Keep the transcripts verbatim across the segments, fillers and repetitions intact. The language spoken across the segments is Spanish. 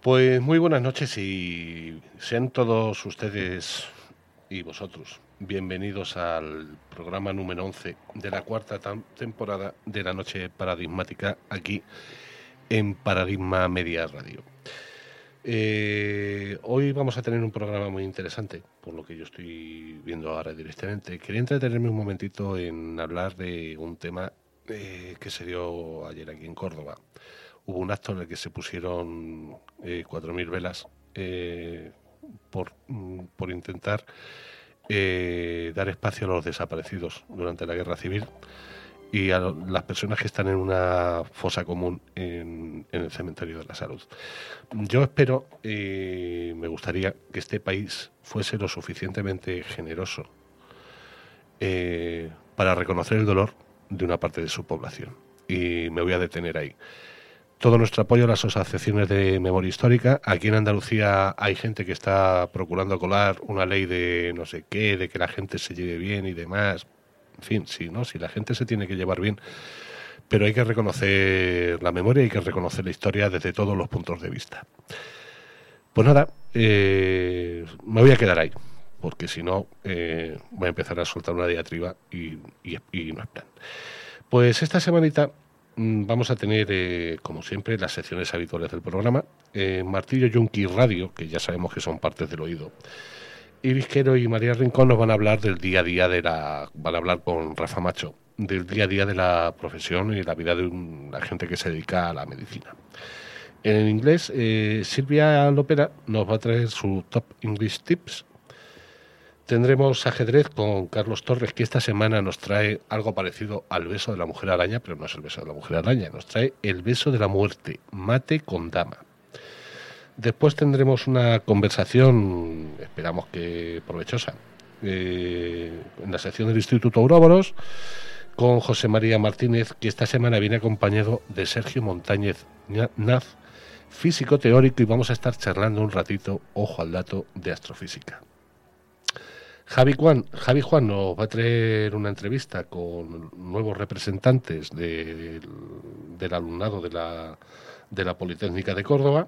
Pues muy buenas noches y sean todos ustedes y vosotros bienvenidos al programa número once de la cuarta tam- temporada de la Noche Paradigmática aquí en Paradigma Media Radio. Eh, hoy vamos a tener un programa muy interesante, por lo que yo estoy viendo ahora directamente. Quería entretenerme un momentito en hablar de un tema eh, que se dio ayer aquí en Córdoba. Hubo un acto en el que se pusieron eh, cuatro mil velas eh, por, mm, por intentar eh, dar espacio a los desaparecidos durante la Guerra Civil y a lo- las personas que están en una fosa común en, en el Cementerio de la Salud. Yo espero y me gustaría que este país fuese lo suficientemente generoso eh, para reconocer el dolor de una parte de su población. Y me voy a detener ahí. Todo nuestro apoyo a las asociaciones de memoria histórica. Aquí en Andalucía hay gente que está procurando colar una ley de no sé qué, de que la gente se lleve bien y demás. En fin, sí, ¿no? Si la gente se tiene que llevar bien, pero hay que reconocer la memoria y hay que reconocer la historia desde todos los puntos de vista. Pues nada, eh, me voy a quedar ahí, porque si no eh, voy a empezar a soltar una diatriba y, y, y no es plan. Pues esta semanita mm, vamos a tener, eh, como siempre, las secciones habituales del programa. Eh, Martillo Yunque Radio, que ya sabemos que son partes del oído. Y Vizquero y María Rincón nos van a hablar del día a día de la... Van a hablar con Rafa Macho, del día a día de la profesión y la vida de un, la gente que se dedica a la medicina. En inglés, eh, Silvia Lopera nos va a traer su Top English Tips. Tendremos ajedrez con Carlos Torres, que esta semana nos trae algo parecido al beso de la mujer araña, pero no es el beso de la mujer araña, nos trae el beso de la muerte, mate con dama. Después tendremos una conversación, esperamos que provechosa, eh, en la sección del Instituto Ouroboros, con José María Martínez, que esta semana viene acompañado de Sergio Montañez Naz, físico teórico, y vamos a estar charlando un ratito, ojo al dato, de astrofísica. Javi Juan, Javi Juan nos va a traer una entrevista con nuevos representantes de, del alumnado de la, de la Politécnica de Córdoba.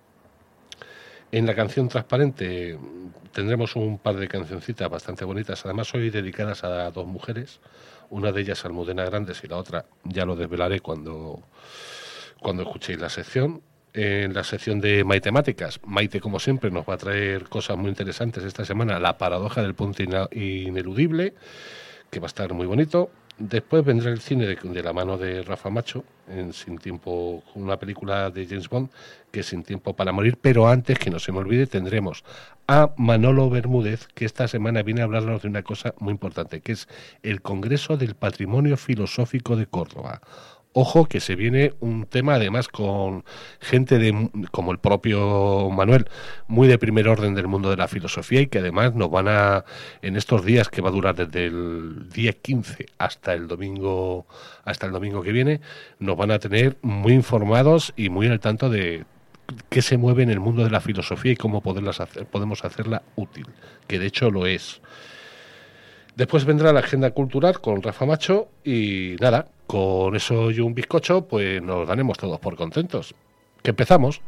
En la canción Transparente tendremos un par de cancioncitas bastante bonitas, además hoy dedicadas a dos mujeres, una de ellas Almudena Grandes y la otra ya lo desvelaré cuando, cuando escuchéis la sección. En la sección de Matemáticas, Maite, como siempre, nos va a traer cosas muy interesantes esta semana. La paradoja del punto ineludible, que va a estar muy bonito. Después vendrá el cine de, de la mano de Rafa Macho, en Sin Tiempo, una película de James Bond, que es Sin Tiempo para Morir. Pero antes, que no se me olvide, tendremos a Manolo Bermúdez, que esta semana viene a hablarnos de una cosa muy importante, que es el Congreso del Patrimonio Filosófico de Córdoba. Ojo, que se viene un tema además con gente de, como el propio Manuel, muy de primer orden del mundo de la filosofía, y que además nos van a, en estos días que va a durar desde el día quince hasta el domingo, hasta el domingo que viene, nos van a tener muy informados y muy al tanto de qué se mueve en el mundo de la filosofía y cómo poderlas hacer, podemos hacerla útil, que de hecho lo es. Después vendrá la agenda cultural con Rafa Macho y nada, con eso y un bizcocho, pues nos daremos todos por contentos. ¿Que empezamos?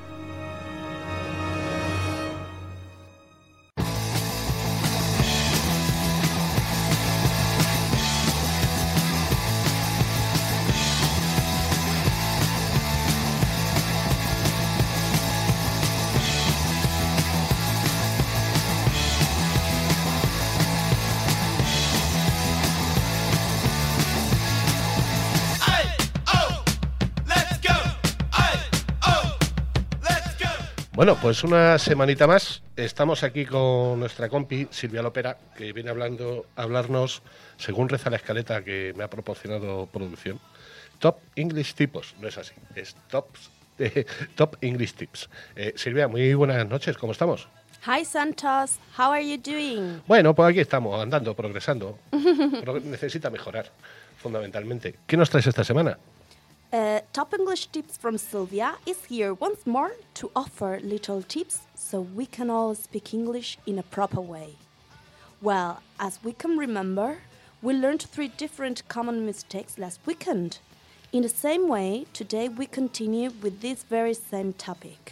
Bueno, pues una semanita más. Estamos aquí con nuestra compi Silvia Lopera, que viene hablando, a hablarnos, según reza la escaleta que me ha proporcionado producción, Top English Tipos. No es así, es Top, eh, top English Tips. Eh, Silvia, muy buenas noches, ¿cómo estamos? Hi Santos, how are you doing? Bueno, pues aquí estamos, andando, progresando. Pero necesita mejorar, fundamentalmente. ¿Qué nos traes esta semana? Uh, Top English Tips from Sylvia is here once more to offer little tips so we can all speak English in a proper way. Well, as we can remember, we learned three different common mistakes last weekend. In the same way, today we continue with this very same topic.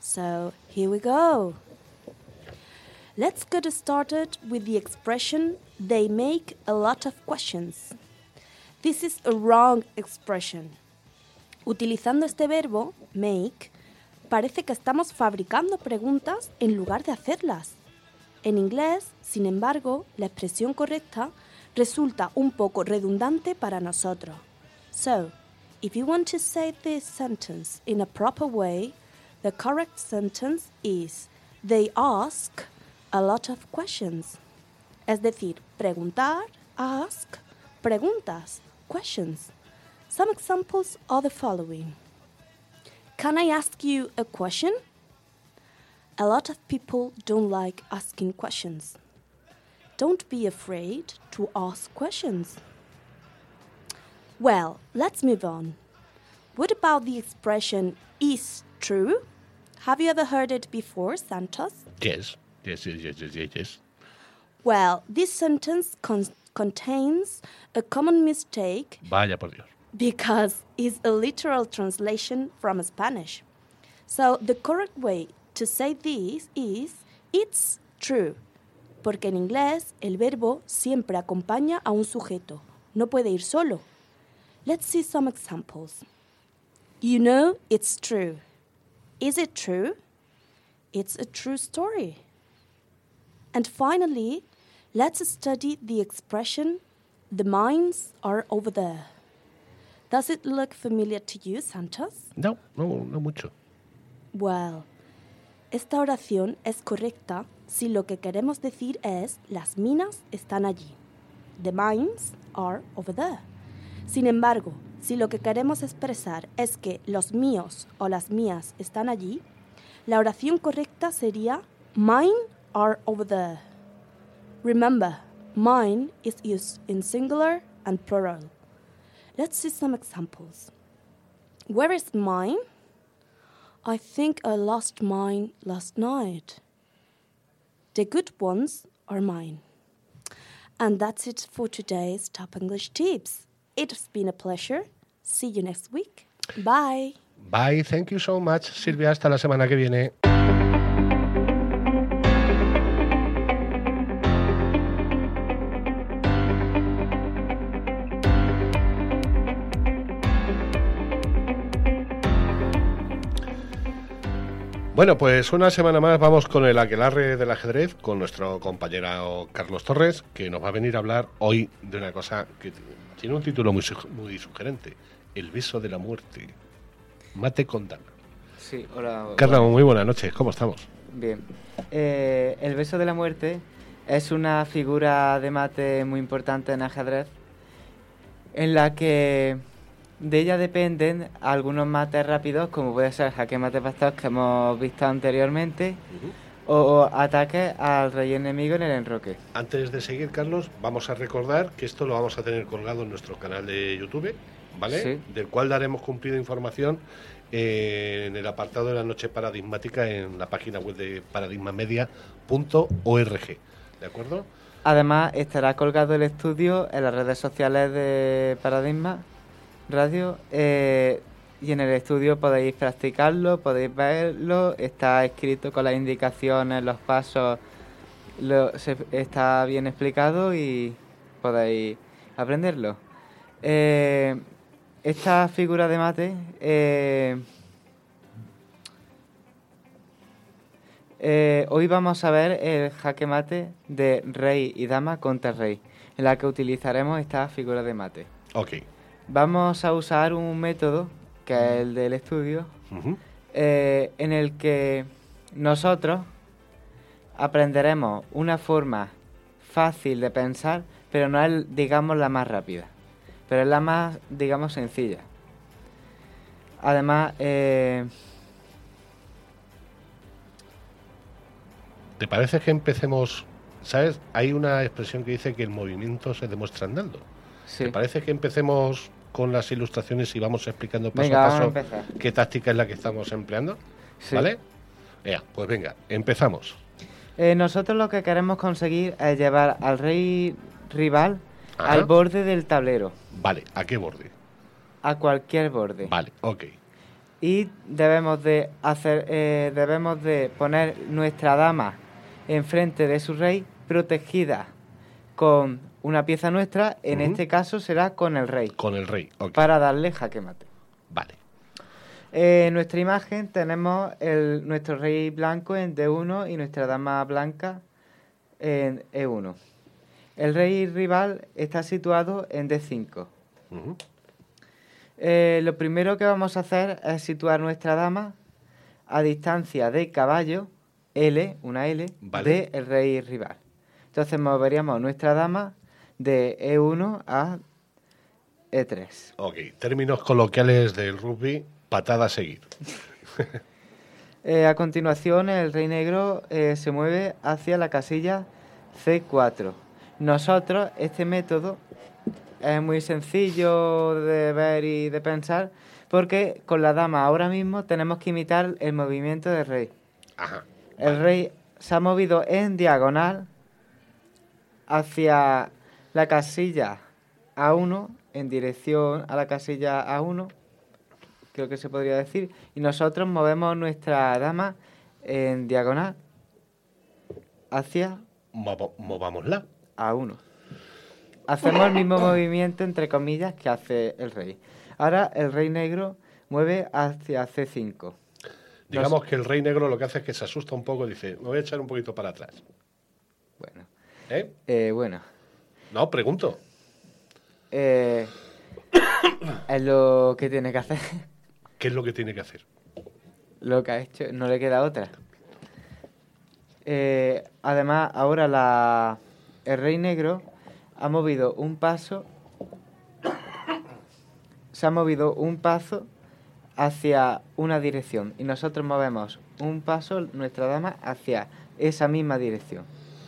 So, here we go. Let's get started with the expression, they make a lot of questions. This is a wrong expression. Utilizando este verbo, make, parece que estamos fabricando preguntas en lugar de hacerlas. En inglés, sin embargo, la expresión correcta resulta un poco redundante para nosotros. So, if you want to say this sentence in a proper way, the correct sentence is, they ask a lot of questions. Es decir, preguntar, ask, preguntas, questions. Some examples are the following. Can I ask you a question? A lot of people don't like asking questions. Don't be afraid to ask questions. Well, let's move on. What about the expression is true? Have you ever heard it before, Santos? Yes, yes, yes, yes, yes, yes. yes. Well, this sentence con- contains a common mistake. Vaya por Dios. Because it's a literal translation from Spanish. So the correct way to say this is, it's true. Porque en inglés el verbo siempre acompaña a un sujeto. No puede ir solo. Let's see some examples. You know it's true. Is it true? It's a true story. And finally, let's study the expression, the mines are over there. Does it look familiar to you, Santos? No, no, no mucho. Well, esta oración es correcta si lo que queremos decir es las minas están allí. The mines are over there. Sin embargo, si lo que queremos expresar es que los míos o las mías están allí, la oración correcta sería mine are over there. Remember, mine is used in singular and plural. Let's see some examples. Where is mine? I think I lost mine last night. The good ones are mine. And that's it for today's Top English Tips. It's been a pleasure. See you next week. Bye. Bye, thank you so much, Silvia. Hasta la semana que viene. Bueno, pues una semana más vamos con el aquelarre del ajedrez, con nuestro compañero Carlos Torres, que nos va a venir a hablar hoy de una cosa que tiene un título muy, muy sugerente, El beso de la muerte. Mate con dama. Sí, hola. Carlos, hola. Muy buenas noches, ¿cómo estamos? Bien. Eh, el beso de la muerte es una figura de mate muy importante en ajedrez, en la que de ella dependen algunos mates rápidos, como puede ser jaque mate pastor que hemos visto anteriormente, uh-huh. o ataques al rey enemigo en el enroque. Antes de seguir, Carlos, vamos a recordar que esto lo vamos a tener colgado en nuestro canal de YouTube, ¿vale? Sí. Del cual daremos cumplida información eh, en el apartado de la noche paradigmática en la página web de paradigma media punto org, ¿de acuerdo? Además, estará colgado el estudio en las redes sociales de Paradigma Radio, eh, y en el estudio podéis practicarlo, podéis verlo, está escrito con las indicaciones, los pasos, lo, se, está bien explicado y podéis aprenderlo. Eh, esta figura de mate eh, eh, hoy vamos a ver el jaque mate de rey y dama contra rey, en la que utilizaremos esta figura de mate. Ok. Vamos a usar un método, que es el del estudio, uh-huh. eh, en el que nosotros aprenderemos una forma fácil de pensar, pero no es, digamos, la más rápida, pero es la más, digamos, sencilla. Además, eh... ¿te parece que empecemos? ¿Sabes? Hay una expresión que dice que el movimiento se demuestra andando. Sí. ¿Te parece que empecemos con las ilustraciones y vamos explicando paso venga, a paso a qué táctica es la que estamos empleando? Sí. ¿Vale? Ya, pues venga, empezamos. Eh, nosotros lo que queremos conseguir es llevar al rey rival Ajá. al borde del tablero. Vale, ¿a qué borde? A cualquier borde. Vale, ok. y debemos de hacer, eh, debemos de poner nuestra dama enfrente de su rey, protegida con una pieza nuestra, en Uh-huh. este caso será con el rey, Con el rey, ok. para darle jaque mate. Vale. Eh, en nuestra imagen tenemos el, nuestro rey blanco en D uno y nuestra dama blanca en E uno. El rey rival está situado en D cinco. Uh-huh. Eh, lo primero que vamos a hacer es situar nuestra dama a distancia de caballo, L, una L, Vale. del rey rival. Entonces moveríamos nuestra dama de E uno a E tres. Ok, términos coloquiales del rugby, patada a seguir. Eh, a continuación, el rey negro eh, se mueve hacia la casilla C cuatro. Nosotros, este método es muy sencillo de ver y de pensar, porque con la dama ahora mismo tenemos que imitar el movimiento del rey. Ajá. El rey se ha movido en diagonal hacia la casilla A uno, en dirección a la casilla A uno, creo que se podría decir, y nosotros movemos nuestra dama en diagonal hacia Movo- movámosla. A uno. Hacemos el mismo movimiento, entre comillas, que hace el rey. Ahora el rey negro mueve hacia C cinco. Digamos Nos- que el rey negro lo que hace es que se asusta un poco y dice, me voy a echar un poquito para atrás. Bueno, ¿Eh? eh, bueno. No, pregunto. Eh, es lo que tiene que hacer. ¿Qué es lo que tiene que hacer? Lo que ha hecho, no le queda otra. Eh, además, ahora la, el rey negro ha movido un paso, se ha movido un paso hacia una dirección y nosotros movemos un paso, nuestra dama, hacia esa misma dirección.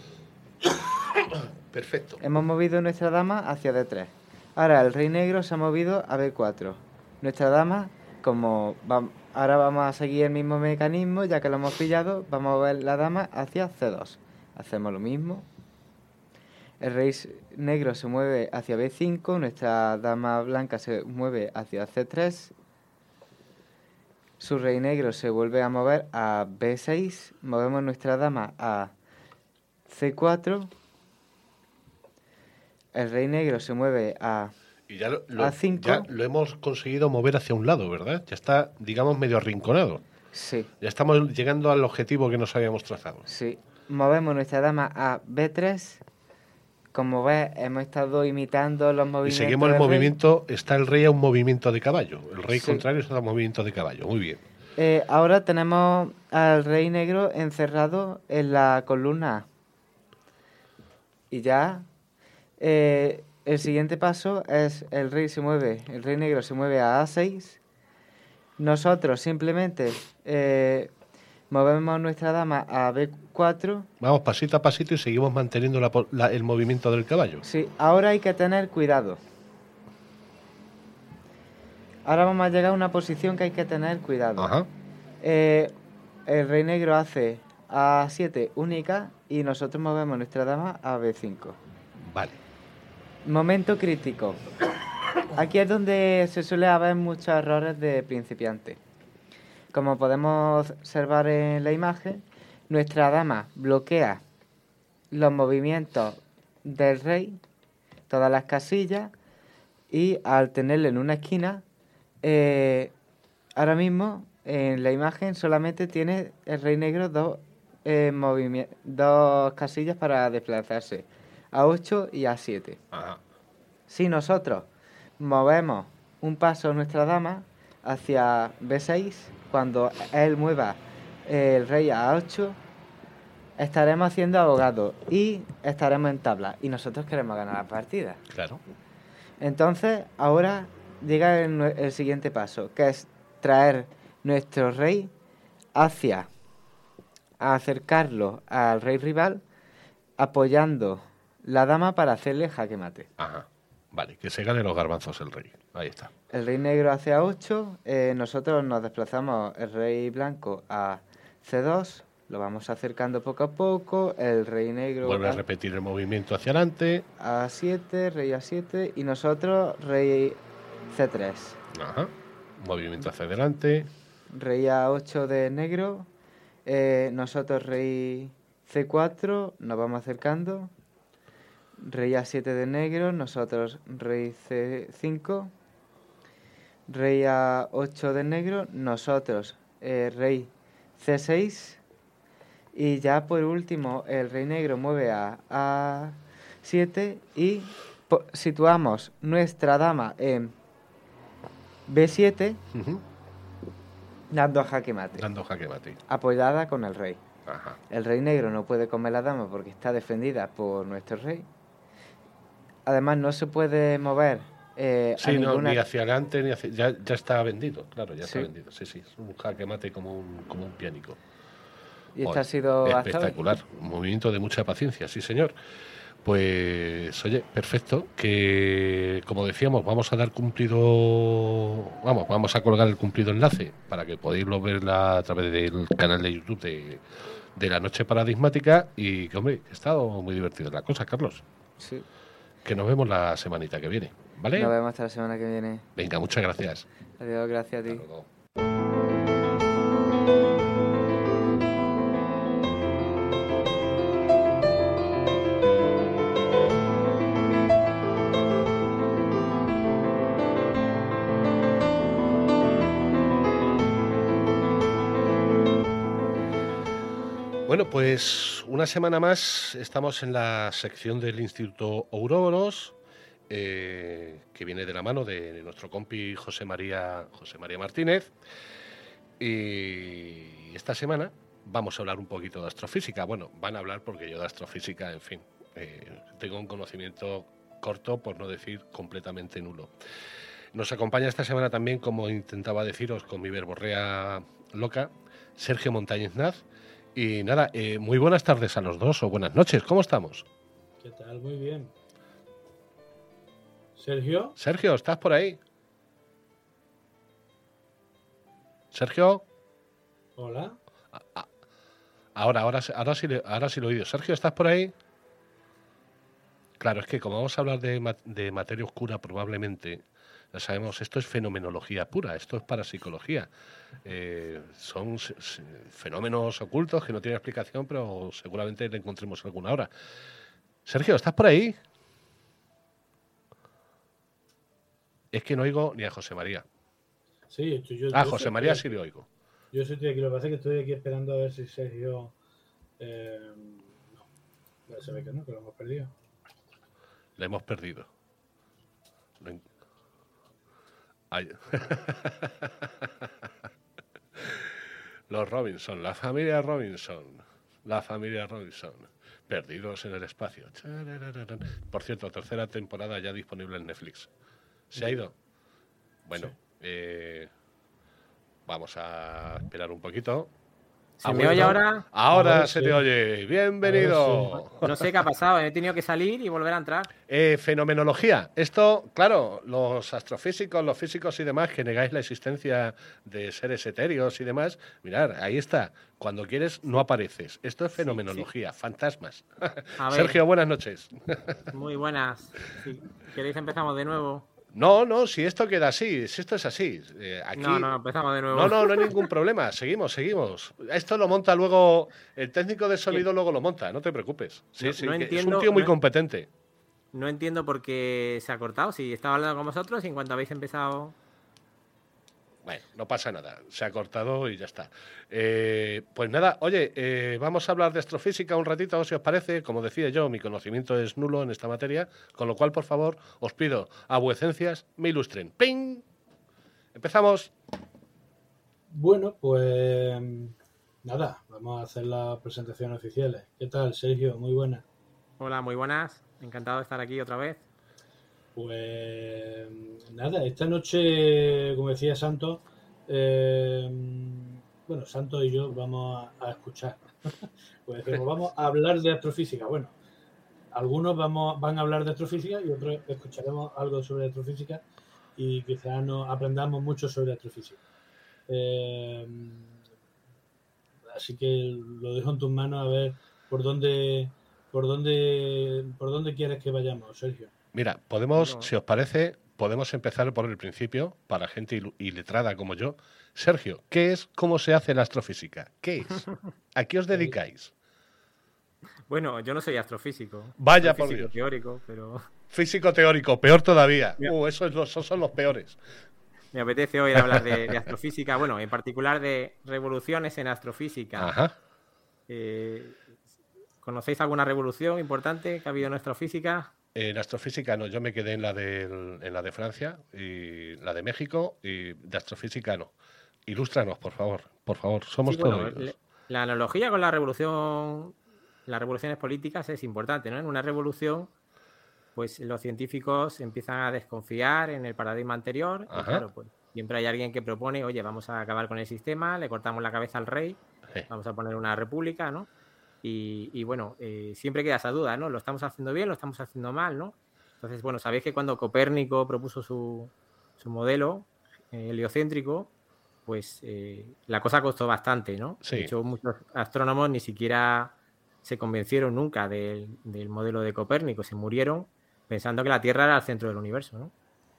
Perfecto. Hemos movido nuestra dama hacia D tres. Ahora el rey negro se ha movido a B cuatro. Nuestra dama, como va- ahora vamos a seguir el mismo mecanismo, ya que lo hemos pillado, vamos a mover la dama hacia C dos. Hacemos lo mismo. El rey s- negro se mueve hacia B cinco, nuestra dama blanca se mueve hacia C tres. Su rey negro se vuelve a mover a B seis. Movemos nuestra dama a C cuatro. El rey negro se mueve a... Y ya lo, lo- A cinco. ya lo hemos conseguido mover hacia un lado, ¿verdad? Ya está, digamos, medio arrinconado. Sí, Ya estamos llegando al objetivo que nos habíamos trazado. sí. Movemos nuestra dama a B tres. Como ves, hemos estado imitando los Y movimientos seguimos el del rey. movimiento, está el rey a un movimiento de caballo. El rey Sí. contrario está a un movimiento de caballo. Muy bien. Eh, ahora tenemos al rey negro encerrado en la columna A. Y ya... eh, el siguiente paso es el rey se mueve, el rey negro se mueve a A seis. Nosotros simplemente eh, movemos nuestra dama a B cuatro. Vamos pasito a pasito y seguimos manteniendo la po- la- el movimiento del caballo. Sí, ahora hay que tener cuidado. Ahora vamos a llegar a una posición que hay que tener cuidado. Ajá. Eh, el rey negro hace A siete única y nosotros movemos nuestra dama a B cinco. Vale. Momento crítico. Aquí es donde se suele haber muchos errores de principiante. Como podemos observar en la imagen, nuestra dama bloquea los movimientos del rey, todas las casillas, y al tenerlo en una esquina, eh, ahora mismo en la imagen solamente tiene el rey negro dos, eh, movimi- dos casillas para desplazarse, A ocho y A siete. Ajá. Si nosotros movemos un paso nuestra dama hacia B seis, cuando él mueva el rey a A ocho, estaremos haciendo abogado y estaremos en tabla. Y nosotros queremos ganar la partida. Claro. Entonces, ahora llega el, nue- el siguiente paso, que es traer nuestro rey hacia, a acercarlo al rey rival, apoyando la dama para hacerle jaque mate. Ajá. Vale, que se gane los garbanzos el rey. Ahí está. El rey negro hace A ocho, eh, nosotros nos desplazamos el rey blanco a C dos, lo vamos acercando poco a poco, el rey negro Vuelve a a, repetir el movimiento hacia adelante. A siete, rey A siete y nosotros rey C tres. Ajá. Movimiento hacia adelante. rey A ocho de negro, eh, nosotros rey C cuatro, nos vamos acercando, rey A siete de negro, nosotros rey C cinco, rey A ocho de negro, nosotros eh, rey C seis, y ya por último el rey negro mueve a A siete y po- situamos nuestra dama en B siete, Uh-huh. dando jaque mate, Dando jaque mate. apoyada con el rey. Ajá. El rey negro no puede comer la dama porque está defendida por nuestro rey. Además no se puede mover eh, a Sí, no, ninguna... ni hacia adelante ni hacia... Ya, ya está vendido, claro, ya está Sí. vendido. Sí, sí, es un jaque mate como un, como un piánico. Y esta Oye, ha sido hasta hoy. espectacular, un movimiento de mucha paciencia, sí señor. Pues, oye, perfecto, que como decíamos, vamos a dar cumplido, vamos, vamos a colgar el cumplido enlace para que podáis verla a través del canal de YouTube de, de La Noche Paradigmática y que, hombre, ha estado muy divertida la cosa, Carlos. Sí. Que nos vemos la semanita que viene, ¿vale? Nos vemos hasta la semana que viene. Venga, muchas gracias. Adiós, gracias a ti. Hasta luego. Bueno, pues una semana más estamos en la sección del Instituto Ouroboros, eh, que viene de la mano de nuestro compi José María, José María Martínez. Y esta semana vamos a hablar un poquito de astrofísica. Bueno, van a hablar porque yo de astrofísica, en fin, eh, tengo un conocimiento corto, por no decir completamente nulo. Nos acompaña esta semana también, como intentaba deciros con mi verborrea loca, Sergio Montañez Naz. Y nada, eh, muy buenas tardes a los dos, o buenas noches, ¿cómo estamos? ¿Qué tal? Muy bien. ¿Sergio? Sergio, ¿estás por ahí? Sergio, Hola. ahora, ahora, ahora, sí, le- ahora sí lo he oído. Sergio, ¿estás por ahí? Claro, es que como vamos a hablar de, ma- de materia oscura, probablemente, ya sabemos, esto es fenomenología pura, esto es parapsicología. Eh, son s- s- fenómenos ocultos que no tienen explicación, pero seguramente le encontremos alguna hora. Sergio, ¿estás por ahí? Es que no oigo ni a José María. Sí, estoy yo. Ah, yo José soy- María sí le oigo. Yo soy aquí. Lo que pasa es que estoy aquí esperando a ver si Sergio. Eh, no. Ya se ve que no, que lo hemos perdido. Le hemos perdido. Lo en- Ay. Los Robinson, la familia Robinson. La familia Robinson. Perdidos en el espacio. Charararán. Por cierto, tercera temporada ya disponible en Netflix. ¿Se ha ido? Bueno, Sí. eh, vamos a esperar un poquito. ¿Se Ah, me bueno, oye no. ahora? Ahora Ahora se sí. te oye. Bienvenido. No sé qué ha pasado, he tenido que salir y volver a entrar. Eh, fenomenología. Esto, claro, los astrofísicos, los físicos y demás que negáis la existencia de seres etéreos y demás, mirad, ahí está. Cuando quieres no apareces. Esto es fenomenología, fantasmas. A ver, Sergio, buenas noches. muy buenas. Si queréis empezamos de nuevo. No, no, si esto queda así, si esto es así. eh, aquí... No, no, empezamos de nuevo. No, no, no hay ningún problema. Seguimos, seguimos. Esto lo monta luego, el técnico de sonido luego lo monta, no te preocupes. Sí, No- sí, no que es entiendo- un tío muy no- competente. No entiendo por qué se ha cortado. Si estaba hablando con vosotros y en cuanto habéis empezado... Bueno, no pasa nada, se ha cortado y ya está. Eh, pues nada, oye, eh, vamos a hablar de astrofísica un ratito, si os parece. Como decía yo, mi conocimiento es nulo en esta materia, con lo cual, por favor, os pido a vuecencias me ilustren. ¡Ping! Empezamos. Bueno, pues. Nada, vamos a hacer las presentaciones oficiales. ¿Qué tal, Sergio? Muy buena. Hola, muy buenas. Encantado de estar aquí otra vez. Pues nada, esta noche, como decía Santos, eh, bueno, Santos y yo vamos a, a escuchar. Pues decimos, vamos a hablar de astrofísica. Bueno, algunos vamos, van a hablar de astrofísica y otros escucharemos algo sobre astrofísica y quizás nos aprendamos mucho sobre astrofísica. Eh, así que lo dejo en tus manos a ver por dónde, por dónde, por dónde quieres que vayamos, Sergio. Mira, podemos, No. si os parece, podemos empezar por el principio, para gente ilu- iletrada como yo. Sergio, ¿qué es, cómo se hace la astrofísica? ¿Qué es? ¿A qué os dedicáis? Bueno, yo no soy astrofísico. Vaya soy por físico Dios. teórico, pero Físico teórico, peor todavía. Mira. Uh, esos, los- esos son los peores. me apetece hoy hablar de, de astrofísica. Bueno, en particular de revoluciones en astrofísica. Ajá. Eh, ¿Conocéis alguna revolución importante que ha habido en astrofísica? En astrofísica no, yo me quedé en la, del- en la de Francia y la de México, y de astrofísica no. Ilústranos, por favor, por favor, somos Sí, bueno, todos oídos. le- la analogía con la revolución, las revoluciones políticas es importante, ¿no? En una revolución, pues los científicos empiezan a desconfiar en el paradigma anterior. Y Ajá. claro, pues siempre hay alguien que propone, oye, vamos a acabar con el sistema, le cortamos la cabeza al rey, Sí. vamos a poner una república, ¿no? Y, y bueno, eh, siempre queda esa duda, ¿no? ¿Lo estamos haciendo bien, lo estamos haciendo mal, ¿no? Entonces, bueno, sabéis que cuando Copérnico propuso su, su modelo eh, heliocéntrico, pues eh, la cosa costó bastante, ¿no? Sí. De hecho, muchos astrónomos ni siquiera se convencieron nunca del, del modelo de Copérnico, se murieron pensando que la Tierra era el centro del universo, ¿no?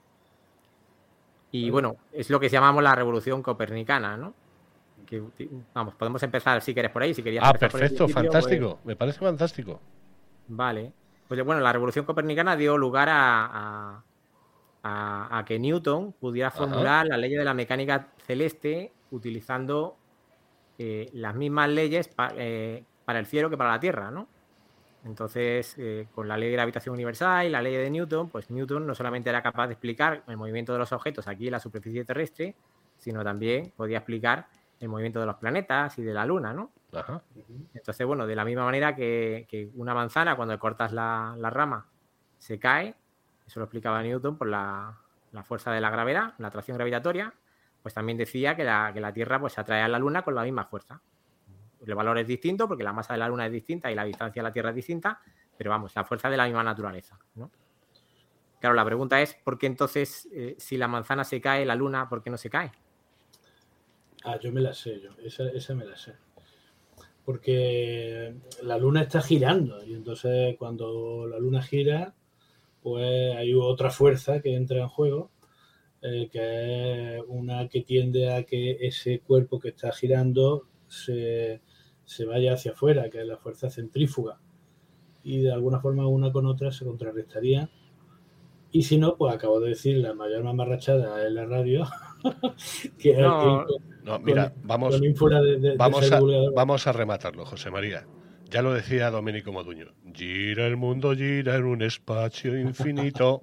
Y bueno, es lo que llamamos la revolución copernicana, ¿no? Que, vamos, podemos empezar si quieres por ahí, si querías Ah, empezar por el perfecto, principio, fantástico, pues, me parece fantástico. vale. Pues bueno, la revolución copernicana dio lugar a, a, a- a que Newton pudiera Ajá. formular las leyes de la mecánica celeste utilizando eh, las mismas leyes pa- eh, para el cielo que para la Tierra, ¿no? Entonces, eh, con la ley de gravitación universal y la ley de Newton, pues Newton no solamente era capaz de explicar el movimiento de los objetos aquí en la superficie terrestre, sino también podía explicar el movimiento de los planetas y de la Luna, ¿no? Ajá. Entonces, bueno, de la misma manera que, que una manzana, cuando le cortas la, la rama, se cae, eso lo explicaba Newton por la, la fuerza de la gravedad, la atracción gravitatoria, pues también decía que la, que la Tierra pues, se atrae a la Luna con la misma fuerza. El valor es distinto porque la masa de la Luna es distinta y la distancia a la Tierra es distinta, pero vamos, la fuerza es de la misma naturaleza, ¿no? Claro, la pregunta es, ¿por qué entonces, eh, si la manzana se cae, la Luna, ¿por qué no se cae? Ah, yo me la sé, yo. Esa, esa me la sé. Porque la luna está girando y entonces cuando la luna gira, pues hay otra fuerza que entra en juego, eh, que es una que tiende a que ese cuerpo que está girando se, se vaya hacia afuera, que es la fuerza centrífuga. Y de alguna forma una con otra se contrarrestaría. Y si no, pues acabo de decir la mayor mamarrachada en la radio, que es No, que No, mira, con, vamos, con ínfora de, de, de vamos, ser a, divulgador. vamos a rematarlo, José María. Ya lo decía Domenico Moduño. Gira el mundo, gira en un espacio infinito.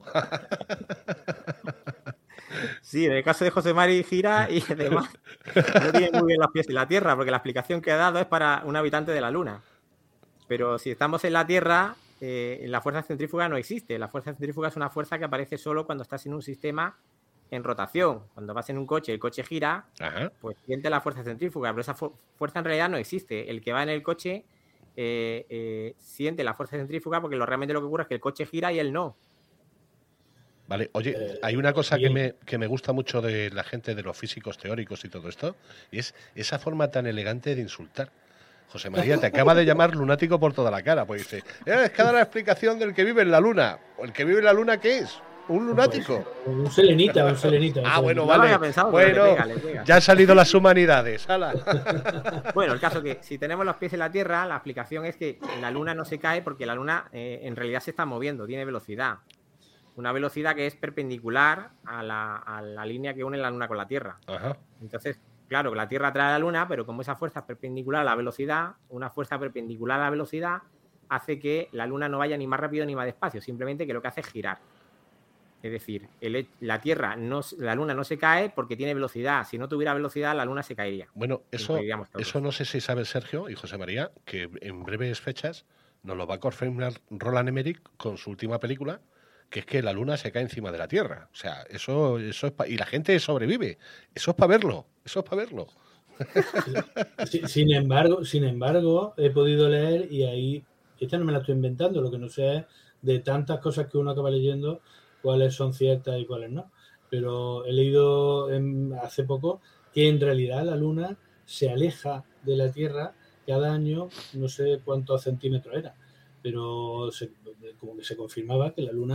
sí, en el caso de José Mari gira y además no tiene muy bien los pies en la Tierra, porque la explicación que ha dado es para un habitante de la Luna. Pero si estamos en la Tierra, eh, la fuerza centrífuga no existe. La fuerza centrífuga es una fuerza que aparece solo cuando estás en un sistema en rotación. Cuando vas en un coche, el coche gira, Ajá. pues siente la fuerza centrífuga, pero esa fu- fuerza en realidad no existe. El que va en el coche eh, eh, siente la fuerza centrífuga porque lo, realmente lo que ocurre es que el coche gira y él no. Vale, oye, Eh, hay una cosa que bien. me, que me gusta mucho de la gente, de los físicos teóricos y todo esto, y es esa forma tan elegante de insultar. José María te acaba de llamar lunático por toda la cara, pues dice, "Eh, es que da la explicación del que vive en la luna. ¿El que vive en la luna qué es? ¿Un lunático? Pues, un selenita, un selenita. un Ah, bueno, selenita. No lo vale. había pensado, pero le Bueno, pega, le pega. ya han salido las humanidades. ¡Hala! Bueno, el caso que si tenemos los pies en la Tierra, la explicación es que la Luna no se cae porque la Luna eh, en realidad se está moviendo, tiene velocidad. Una velocidad que es perpendicular a la, a la línea que une la Luna con la Tierra. Ajá. Entonces, claro, que la Tierra atrae a la Luna, pero como esa fuerza es perpendicular a la velocidad, una fuerza perpendicular a la velocidad hace que la Luna no vaya ni más rápido ni más despacio, simplemente que lo que hace es girar. Es decir, el, la Tierra, no, la Luna no se cae porque tiene velocidad. Si no tuviera velocidad, la Luna se caería. Bueno, eso, moriríamos todos. eso no sé si sabe Sergio y José María, que en breves fechas nos lo va a confirmar Roland Emmerich con su última película, que es que la Luna se cae encima de la Tierra. O sea, eso, eso es pa- y la gente sobrevive. Eso es para verlo. Eso es para verlo. Sí, Sin embargo, sin embargo, he podido leer y ahí, esta no me la estoy inventando, lo que no sé es de tantas cosas que uno acaba leyendo, cuáles son ciertas y cuáles no. Pero he leído en- hace poco que en realidad la Luna se aleja de la Tierra cada año, no sé cuántos centímetros era, pero se- como que se confirmaba que la Luna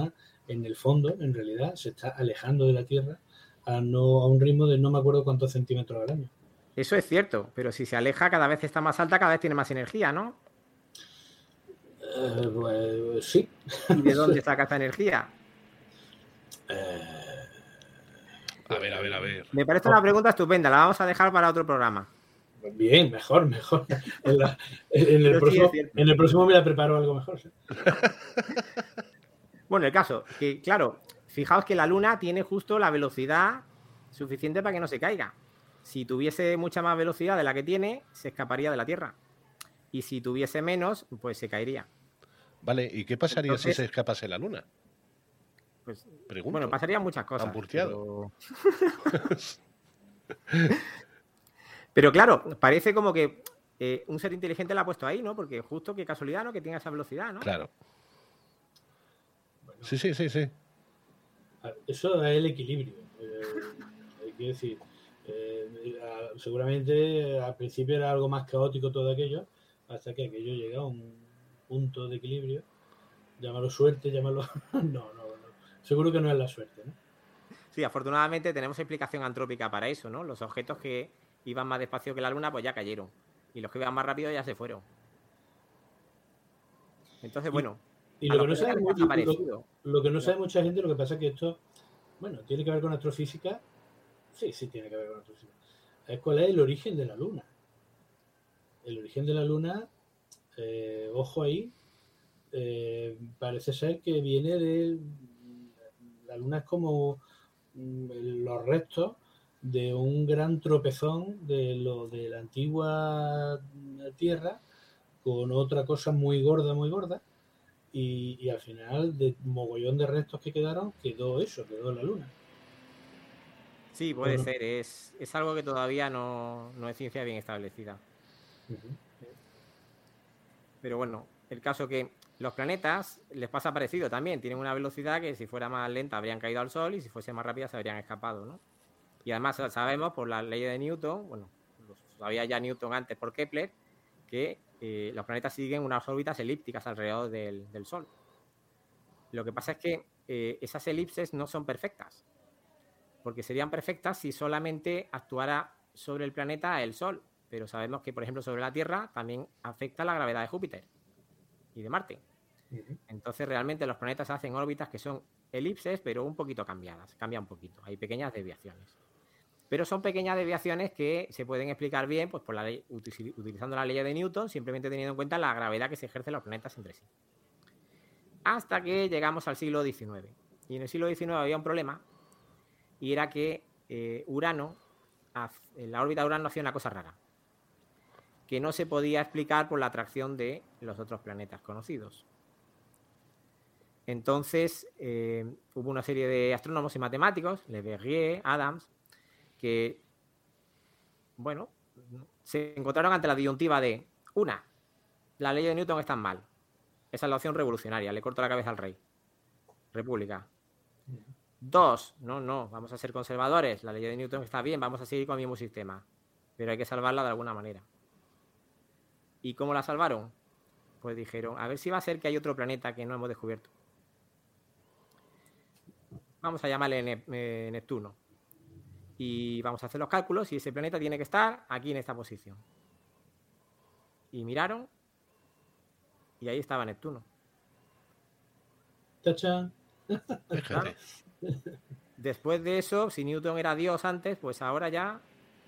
en el fondo, en realidad, se está alejando de la Tierra a, no, a un ritmo de no me acuerdo cuántos centímetros al año. Eso es cierto, pero si se aleja cada vez está más alta, cada vez tiene más energía, ¿no? Eh, pues sí. ¿Y de dónde saca esta energía? Eh, A ver, a ver, a ver. Me parece una pregunta estupenda, la vamos a dejar para otro programa. Bien, mejor, mejor. En, la- en el, Pero sí próximo, es cierto. en el próximo me la preparo algo mejor. ¿sí? Bueno, el caso, que claro, fijaos que la Luna tiene justo la velocidad suficiente para que no se caiga. Si tuviese mucha más velocidad de la que tiene, se escaparía de la Tierra. Y si tuviese menos, pues se caería. Vale, ¿y qué pasaría Entonces- si se escapase la Luna? Pues, Pregunto. bueno, pasarían muchas cosas. Hamburteado. Pero... pero claro, parece como que eh, un ser inteligente la ha puesto ahí, ¿no? Porque justo qué casualidad, ¿no? Que tenga esa velocidad, ¿no? Claro. Bueno, Sí, sí, sí, sí. eso es el equilibrio. Eh, hay que decir, eh, a- seguramente al principio era algo más caótico todo aquello, hasta que aquello llega a un punto de equilibrio. Llámalo suerte, llámalo... no, no, no. Seguro que no es la suerte, ¿no? Sí, afortunadamente tenemos explicación antrópica para eso, ¿no? Los objetos que iban más despacio que la Luna, pues ya cayeron. Y los que iban más rápido ya se fueron. Entonces, bueno, Y a lo que, no los sabe, planetas les ha lo, parecido. lo que no sabe mucha gente, lo que pasa es que esto, bueno, tiene que ver con astrofísica. Sí, sí, tiene que ver con astrofísica. Es cuál es el origen de la Luna. El origen de la Luna, eh, ojo ahí, eh, parece ser que viene de... La Luna es como mm, los restos de un gran tropezón de lo de la antigua Tierra con otra cosa muy gorda, muy gorda. Y, y al final, de mogollón de restos que quedaron, quedó eso, quedó la Luna. Sí, puede Bueno. ser. Es, es algo que todavía no, no es ciencia bien establecida. Uh-huh. Pero bueno, el caso que los planetas les pasa parecido también. Tienen una velocidad que si fuera más lenta habrían caído al Sol y si fuese más rápida se habrían escapado, ¿no? Y además sabemos por la ley de Newton, bueno, lo sabía ya Newton antes por Kepler, que eh, los planetas siguen unas órbitas elípticas alrededor del, del Sol. Lo que pasa es que eh, esas elipses no son perfectas, porque serían perfectas si solamente actuara sobre el planeta el Sol. Pero sabemos que, por ejemplo, sobre la Tierra también afecta la gravedad de Júpiter y de Marte. Uh-huh. Entonces, realmente los planetas hacen órbitas que son elipses, pero un poquito cambiadas. Cambia un poquito. Hay pequeñas desviaciones. Pero son pequeñas desviaciones que se pueden explicar bien pues, por la ley, utilizando la ley de Newton, simplemente teniendo en cuenta la gravedad que se ejerce en los planetas entre sí. Hasta que llegamos al siglo diecinueve. Y en el siglo diecinueve había un problema, y era que eh, Urano, en la órbita de Urano hacía una cosa rara, que no se podía explicar por la atracción de los otros planetas conocidos. Entonces, eh, hubo una serie de astrónomos y matemáticos, Le Verrier, Adams, que, bueno, se encontraron ante la disyuntiva de, una, la ley de Newton está mal. Esa es la opción revolucionaria, le corto la cabeza al rey. República. Dos, no, no, vamos a ser conservadores, la ley de Newton está bien, vamos a seguir con el mismo sistema, pero hay que salvarla de alguna manera. ¿Y cómo la salvaron? Pues dijeron, a ver si va a ser que hay otro planeta que no hemos descubierto. Vamos a llamarle Nep- eh, Neptuno. Y vamos a hacer los cálculos y ese planeta tiene que estar aquí en esta posición. Y miraron y ahí estaba Neptuno. ¡Tachán! Fíjate. Después de eso, si Newton era Dios antes, pues ahora ya,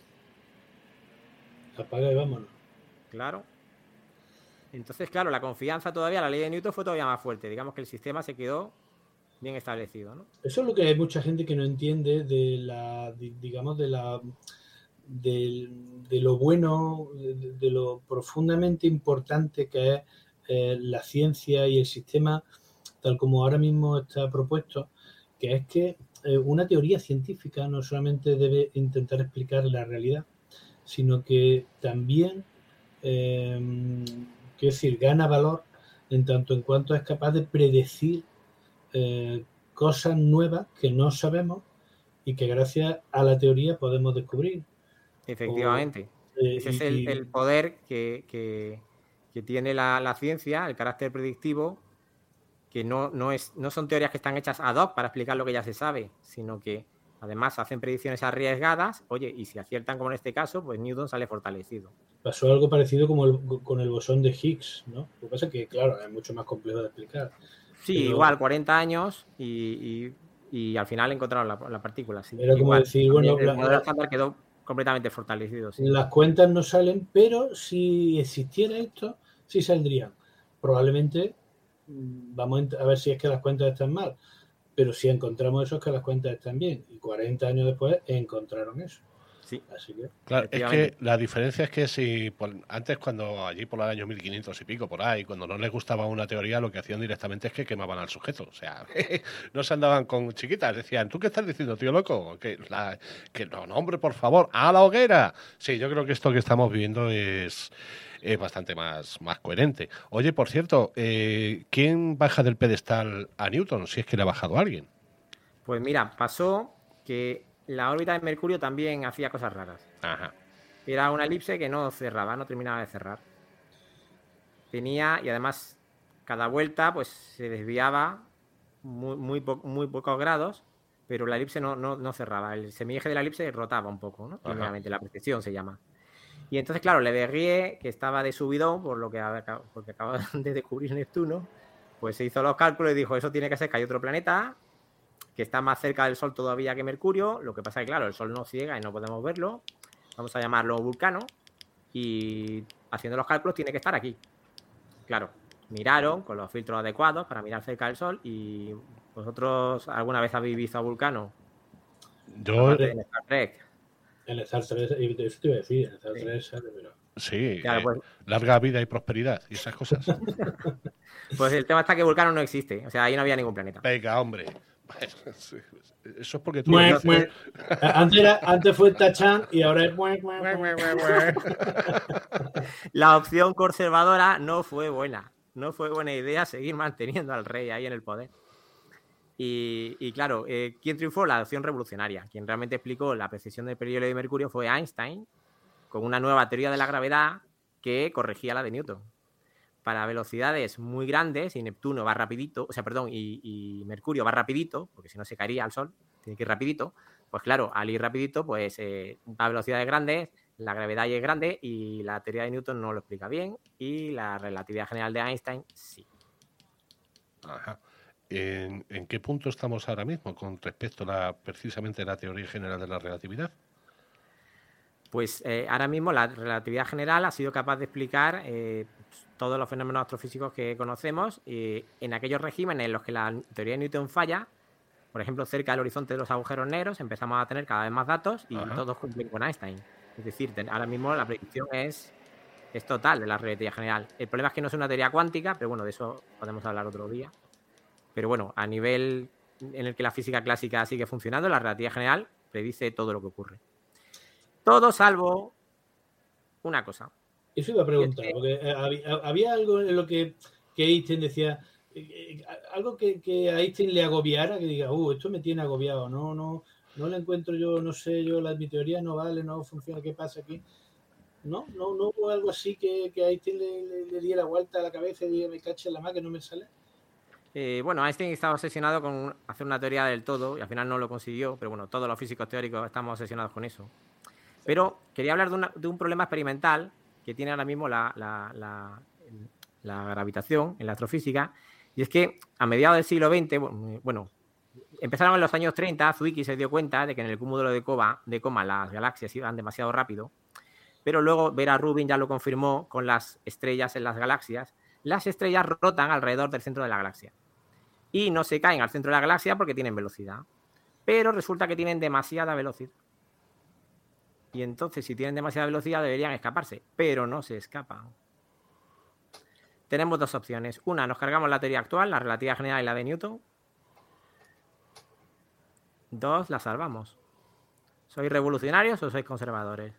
Apaga y vámonos. claro. Entonces, claro, la confianza todavía, la ley de Newton fue todavía más fuerte. Digamos que el sistema se quedó bien establecido, ¿no? Eso es lo que hay mucha gente que no entiende de la, de- digamos, de la de, de lo bueno, de, de lo profundamente importante que es eh, la ciencia y el sistema tal como ahora mismo está propuesto, que es que eh, una teoría científica no solamente debe intentar explicar la realidad, sino que también, eh, quiero decir, gana valor en tanto en cuanto es capaz de predecir eh, cosas nuevas que no sabemos y que gracias a la teoría podemos descubrir. Efectivamente. O, eh, Ese es y- el, y- el poder que, que- que tiene la, la ciencia, el carácter predictivo, que no, no, es, no son teorías que están hechas ad hoc para explicar lo que ya se sabe, sino que además hacen predicciones arriesgadas. Oye, y si aciertan como en este caso, pues Newton sale fortalecido. Pasó algo parecido como el, con el bosón de Higgs, ¿no? Lo que pasa es que, claro, es mucho más complejo de explicar. Sí, pero... igual, cuarenta años y, y, y al final encontraron la, la partícula. Sí. Era como igual, decir, bueno, el la, modelo estándar quedó completamente fortalecido. Sí. Las cuentas no salen, pero si existiera esto, sí saldrían. Probablemente vamos a ver si es que las cuentas están mal, pero si encontramos eso es que las cuentas están bien. Y cuarenta años después encontraron eso. Sí. Así que, claro, es que la diferencia es que si por, antes, cuando allí por el año mil quinientos y pico, por ahí, cuando no les gustaba una teoría, lo que hacían directamente es que quemaban al sujeto. O sea, no se andaban con chiquitas. Decían, ¿tú qué estás diciendo, tío loco? Que, la, que no, no, hombre, por favor, a la hoguera. Sí, yo creo que esto que estamos viviendo es, es bastante más, más coherente. Oye, por cierto, eh, ¿quién baja del pedestal a Newton? Si es que le ha bajado a alguien. Pues mira, pasó que la órbita de Mercurio también hacía cosas raras. Ajá. Era una elipse que no cerraba, no terminaba de cerrar. Tenía, y además, cada vuelta pues se desviaba muy, muy, po muy pocos grados, pero la elipse no, no, no cerraba. El semieje de la elipse rotaba un poco, ¿no? Primeramente, la precesión se llama. Y entonces, claro, Le Verrier, que estaba de subidón, por lo que porque acaba de descubrir Neptuno, pues se hizo los cálculos y dijo, eso tiene que ser que hay otro planeta que está más cerca del Sol todavía que Mercurio. Lo que pasa es que, claro, el Sol nos ciega y no podemos verlo. Vamos a llamarlo Vulcano. Y haciendo los cálculos tiene que estar aquí. Claro, miraron con los filtros adecuados para mirar cerca del Sol. Y vosotros, ¿alguna vez habéis visto a Vulcano? Yo... En Star Trek. En Star tres, eso te iba a decir, en Star tres sale, pero... Sí, claro, eh, pues... larga vida y prosperidad y esas cosas. Pues el tema está que Vulcano no existe. O sea, ahí no había ningún planeta. Venga, hombre. Eso es porque tú... Mue, mue. Antes, era, antes fue Tachan y ahora es... Mue, mue, mue, mue, mue. La opción conservadora no fue buena. No fue buena idea seguir manteniendo al rey ahí en el poder. Y, y claro, eh, ¿quién triunfó? La opción revolucionaria. Quien realmente explicó la precesión del periodo de Mercurio fue Einstein, con una nueva teoría de la gravedad que corregía la de Newton. Para velocidades muy grandes, y Neptuno va rapidito, o sea, perdón, y, y Mercurio va rapidito, porque si no se caería al Sol, tiene que ir rapidito, pues claro, al ir rapidito, pues eh, va a velocidades grandes, la gravedad ya es grande y la teoría de Newton no lo explica bien y la relatividad general de Einstein sí. Ajá. ¿En, ¿En qué punto estamos ahora mismo con respecto a la, precisamente a la teoría general de la relatividad? Pues eh, ahora mismo la relatividad general ha sido capaz de explicar eh, todos los fenómenos astrofísicos que conocemos eh, en aquellos regímenes en los que la teoría de Newton falla. Por ejemplo, cerca del horizonte de los agujeros negros empezamos a tener cada vez más datos y Ajá. todos cumplen con Einstein. Es decir, ahora mismo la predicción es, es total de la relatividad general. El problema es que no es una teoría cuántica, pero bueno, de eso podemos hablar otro día. Pero bueno, a nivel en el que la física clásica sigue funcionando, la relatividad general predice todo lo que ocurre. Todo salvo una cosa. Eso iba a preguntar, porque había, había algo en lo que, que Einstein decía, eh, algo que, que a Einstein le agobiara, que diga, uh, esto me tiene agobiado, no, no, no le encuentro yo, no sé, yo, la, mi teoría no vale, no funciona, ¿qué pasa aquí? No, no, no hubo algo así que, que a Einstein le, le, le diera vuelta a la cabeza y diga, me cache en la mano que no me sale. Eh, bueno, Einstein estaba obsesionado con hacer una teoría del todo y al final no lo consiguió, pero bueno, todos los físicos teóricos estamos obsesionados con eso. Pero quería hablar de, una, de un problema experimental que tiene ahora mismo la, la, la, la gravitación en la astrofísica, y es que a mediados del siglo veinte, bueno, empezaron en los años treinta, Zwicky se dio cuenta de que en el cúmulo de Coma, de Coma las galaxias iban demasiado rápido, pero luego Vera Rubin ya lo confirmó con las estrellas en las galaxias. Las estrellas rotan alrededor del centro de la galaxia y no se caen al centro de la galaxia porque tienen velocidad, pero resulta que tienen demasiada velocidad. Y entonces, si tienen demasiada velocidad, deberían escaparse, pero no se escapan. Tenemos dos opciones. Una, nos cargamos la teoría actual, la relatividad general y la de Newton. Dos, la salvamos. ¿Sois revolucionarios o sois conservadores?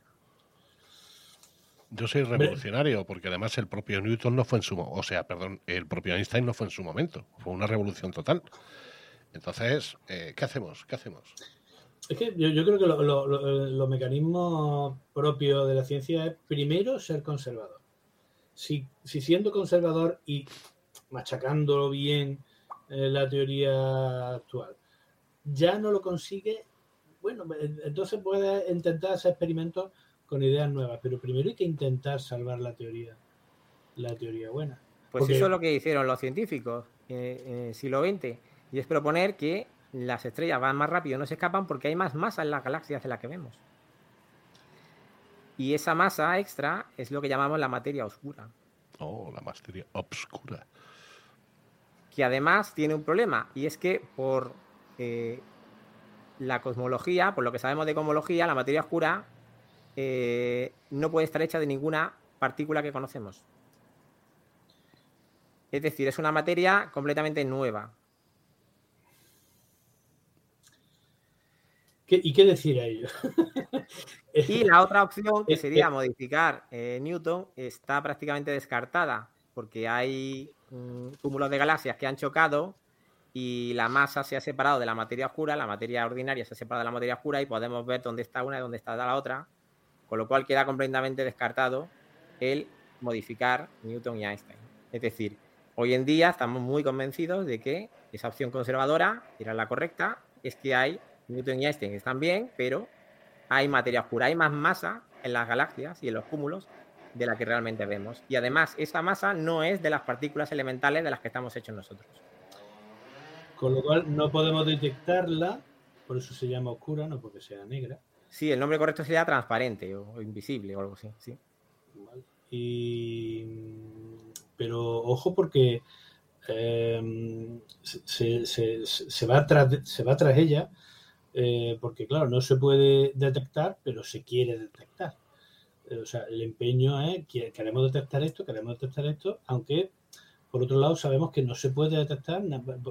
Yo soy revolucionario, porque además el propio Newton no fue en su momento, o sea, perdón, el propio Einstein no fue en su momento. Fue una revolución total. Entonces, eh, ¿qué hacemos? ¿Qué hacemos? Es que yo, yo creo que los lo, lo, lo mecanismos propios de la ciencia es primero ser conservador. Si, si siendo conservador y machacándolo bien eh, la teoría actual. Ya no lo consigue, bueno, entonces puedes intentar hacer experimentos con ideas nuevas, pero primero hay que intentar salvar la teoría, la teoría buena. Pues Porque... eso es lo que hicieron los científicos eh, en el siglo veinte, y es proponer que las estrellas van más rápido, no se escapan porque hay más masa en las galaxias de la que vemos. Y esa masa extra es lo que llamamos la materia oscura. Oh, la materia oscura. Que además tiene un problema, y es que por eh, la cosmología, por lo que sabemos de cosmología, la materia oscura eh, no puede estar hecha de ninguna partícula que conocemos. Es decir, es una materia completamente nueva. ¿Qué, ¿Y qué decir a ello? Y la otra opción, que sería modificar eh, Newton, está prácticamente descartada, porque hay um, cúmulos de galaxias que han chocado y la masa se ha separado de la materia oscura, la materia ordinaria se ha separado de la materia oscura y podemos ver dónde está una y dónde está la otra, con lo cual queda completamente descartado el modificar Newton y Einstein. Es decir, hoy en día estamos muy convencidos de que esa opción conservadora, que era la correcta, es que hay Newton y Einstein están bien, pero hay materia oscura, hay más masa en las galaxias y en los cúmulos de la que realmente vemos. Y además, esa masa no es de las partículas elementales de las que estamos hechos nosotros. Con lo cual no podemos detectarla, por eso se llama oscura, no porque sea negra. Sí, el nombre correcto sería transparente o, o invisible o algo así, sí. Vale. Y... Pero ojo porque eh, se, se, se, va tras, se va tras ella. Eh, porque claro, no se puede detectar, pero se quiere detectar. Eh, o sea, el empeño es que queremos detectar esto, queremos detectar esto, aunque por otro lado sabemos que no se puede detectar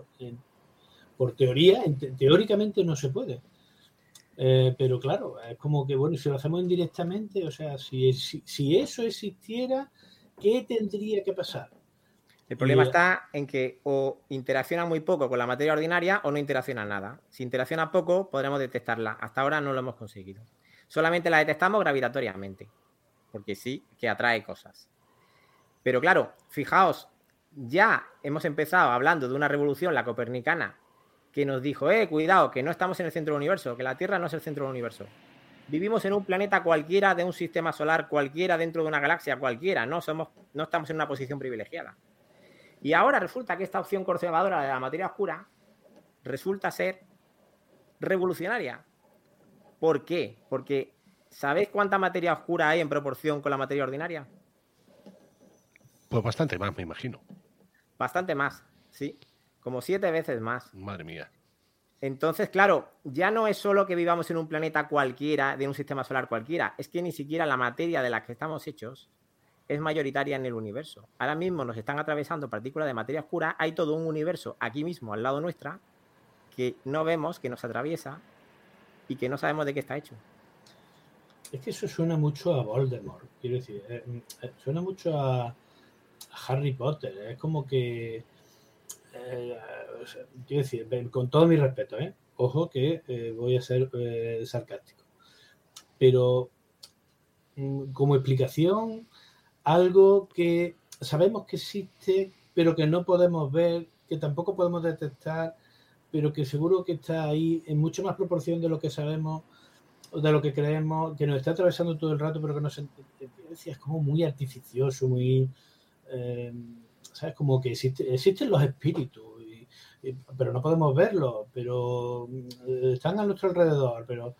por teoría, teóricamente no se puede. Eh, pero claro, es como que bueno, si lo hacemos indirectamente, o sea, si, si, si eso existiera, ¿qué tendría que pasar? El problema está en que o interacciona muy poco con la materia ordinaria o no interacciona nada. Si interacciona poco, podremos detectarla. Hasta ahora no lo hemos conseguido. Solamente la detectamos gravitatoriamente, porque sí que atrae cosas. Pero claro, fijaos, ya hemos empezado hablando de una revolución, la copernicana, que nos dijo, eh, cuidado, que no estamos en el centro del universo, que la Tierra no es el centro del universo. Vivimos en un planeta cualquiera, de un sistema solar cualquiera, dentro de una galaxia cualquiera. No, somos, no estamos en una posición privilegiada. Y ahora resulta que esta opción conservadora de la materia oscura resulta ser revolucionaria. ¿Por qué? Porque ¿sabéis cuánta materia oscura hay en proporción con la materia ordinaria? Pues bastante más, me imagino. Bastante más, sí. Como siete veces más. Madre mía. Entonces, claro, ya no es solo que vivamos en un planeta cualquiera, de un sistema solar cualquiera. Es que ni siquiera la materia de la que estamos hechos es mayoritaria en el universo. Ahora mismo nos están atravesando partículas de materia oscura. Hay todo un universo aquí mismo, al lado nuestra, que no vemos, que nos atraviesa y que no sabemos de qué está hecho. Es que eso suena mucho a Voldemort, quiero decir, eh, eh, suena mucho a, a Harry Potter. Es como que, eh, o sea, quiero decir, con todo mi respeto, ¿eh? Ojo que eh, voy a ser eh, sarcástico. Pero mm, como explicación, algo que sabemos que existe, pero que no podemos ver, que tampoco podemos detectar, pero que seguro que está ahí en mucho más proporción de lo que sabemos, de lo que creemos, que nos está atravesando todo el rato, pero que no se... Es como muy artificioso, muy... Eh, ¿sabes? Como que existe, existen los espíritus, y, y, pero no podemos verlos, pero eh, están a nuestro alrededor, pero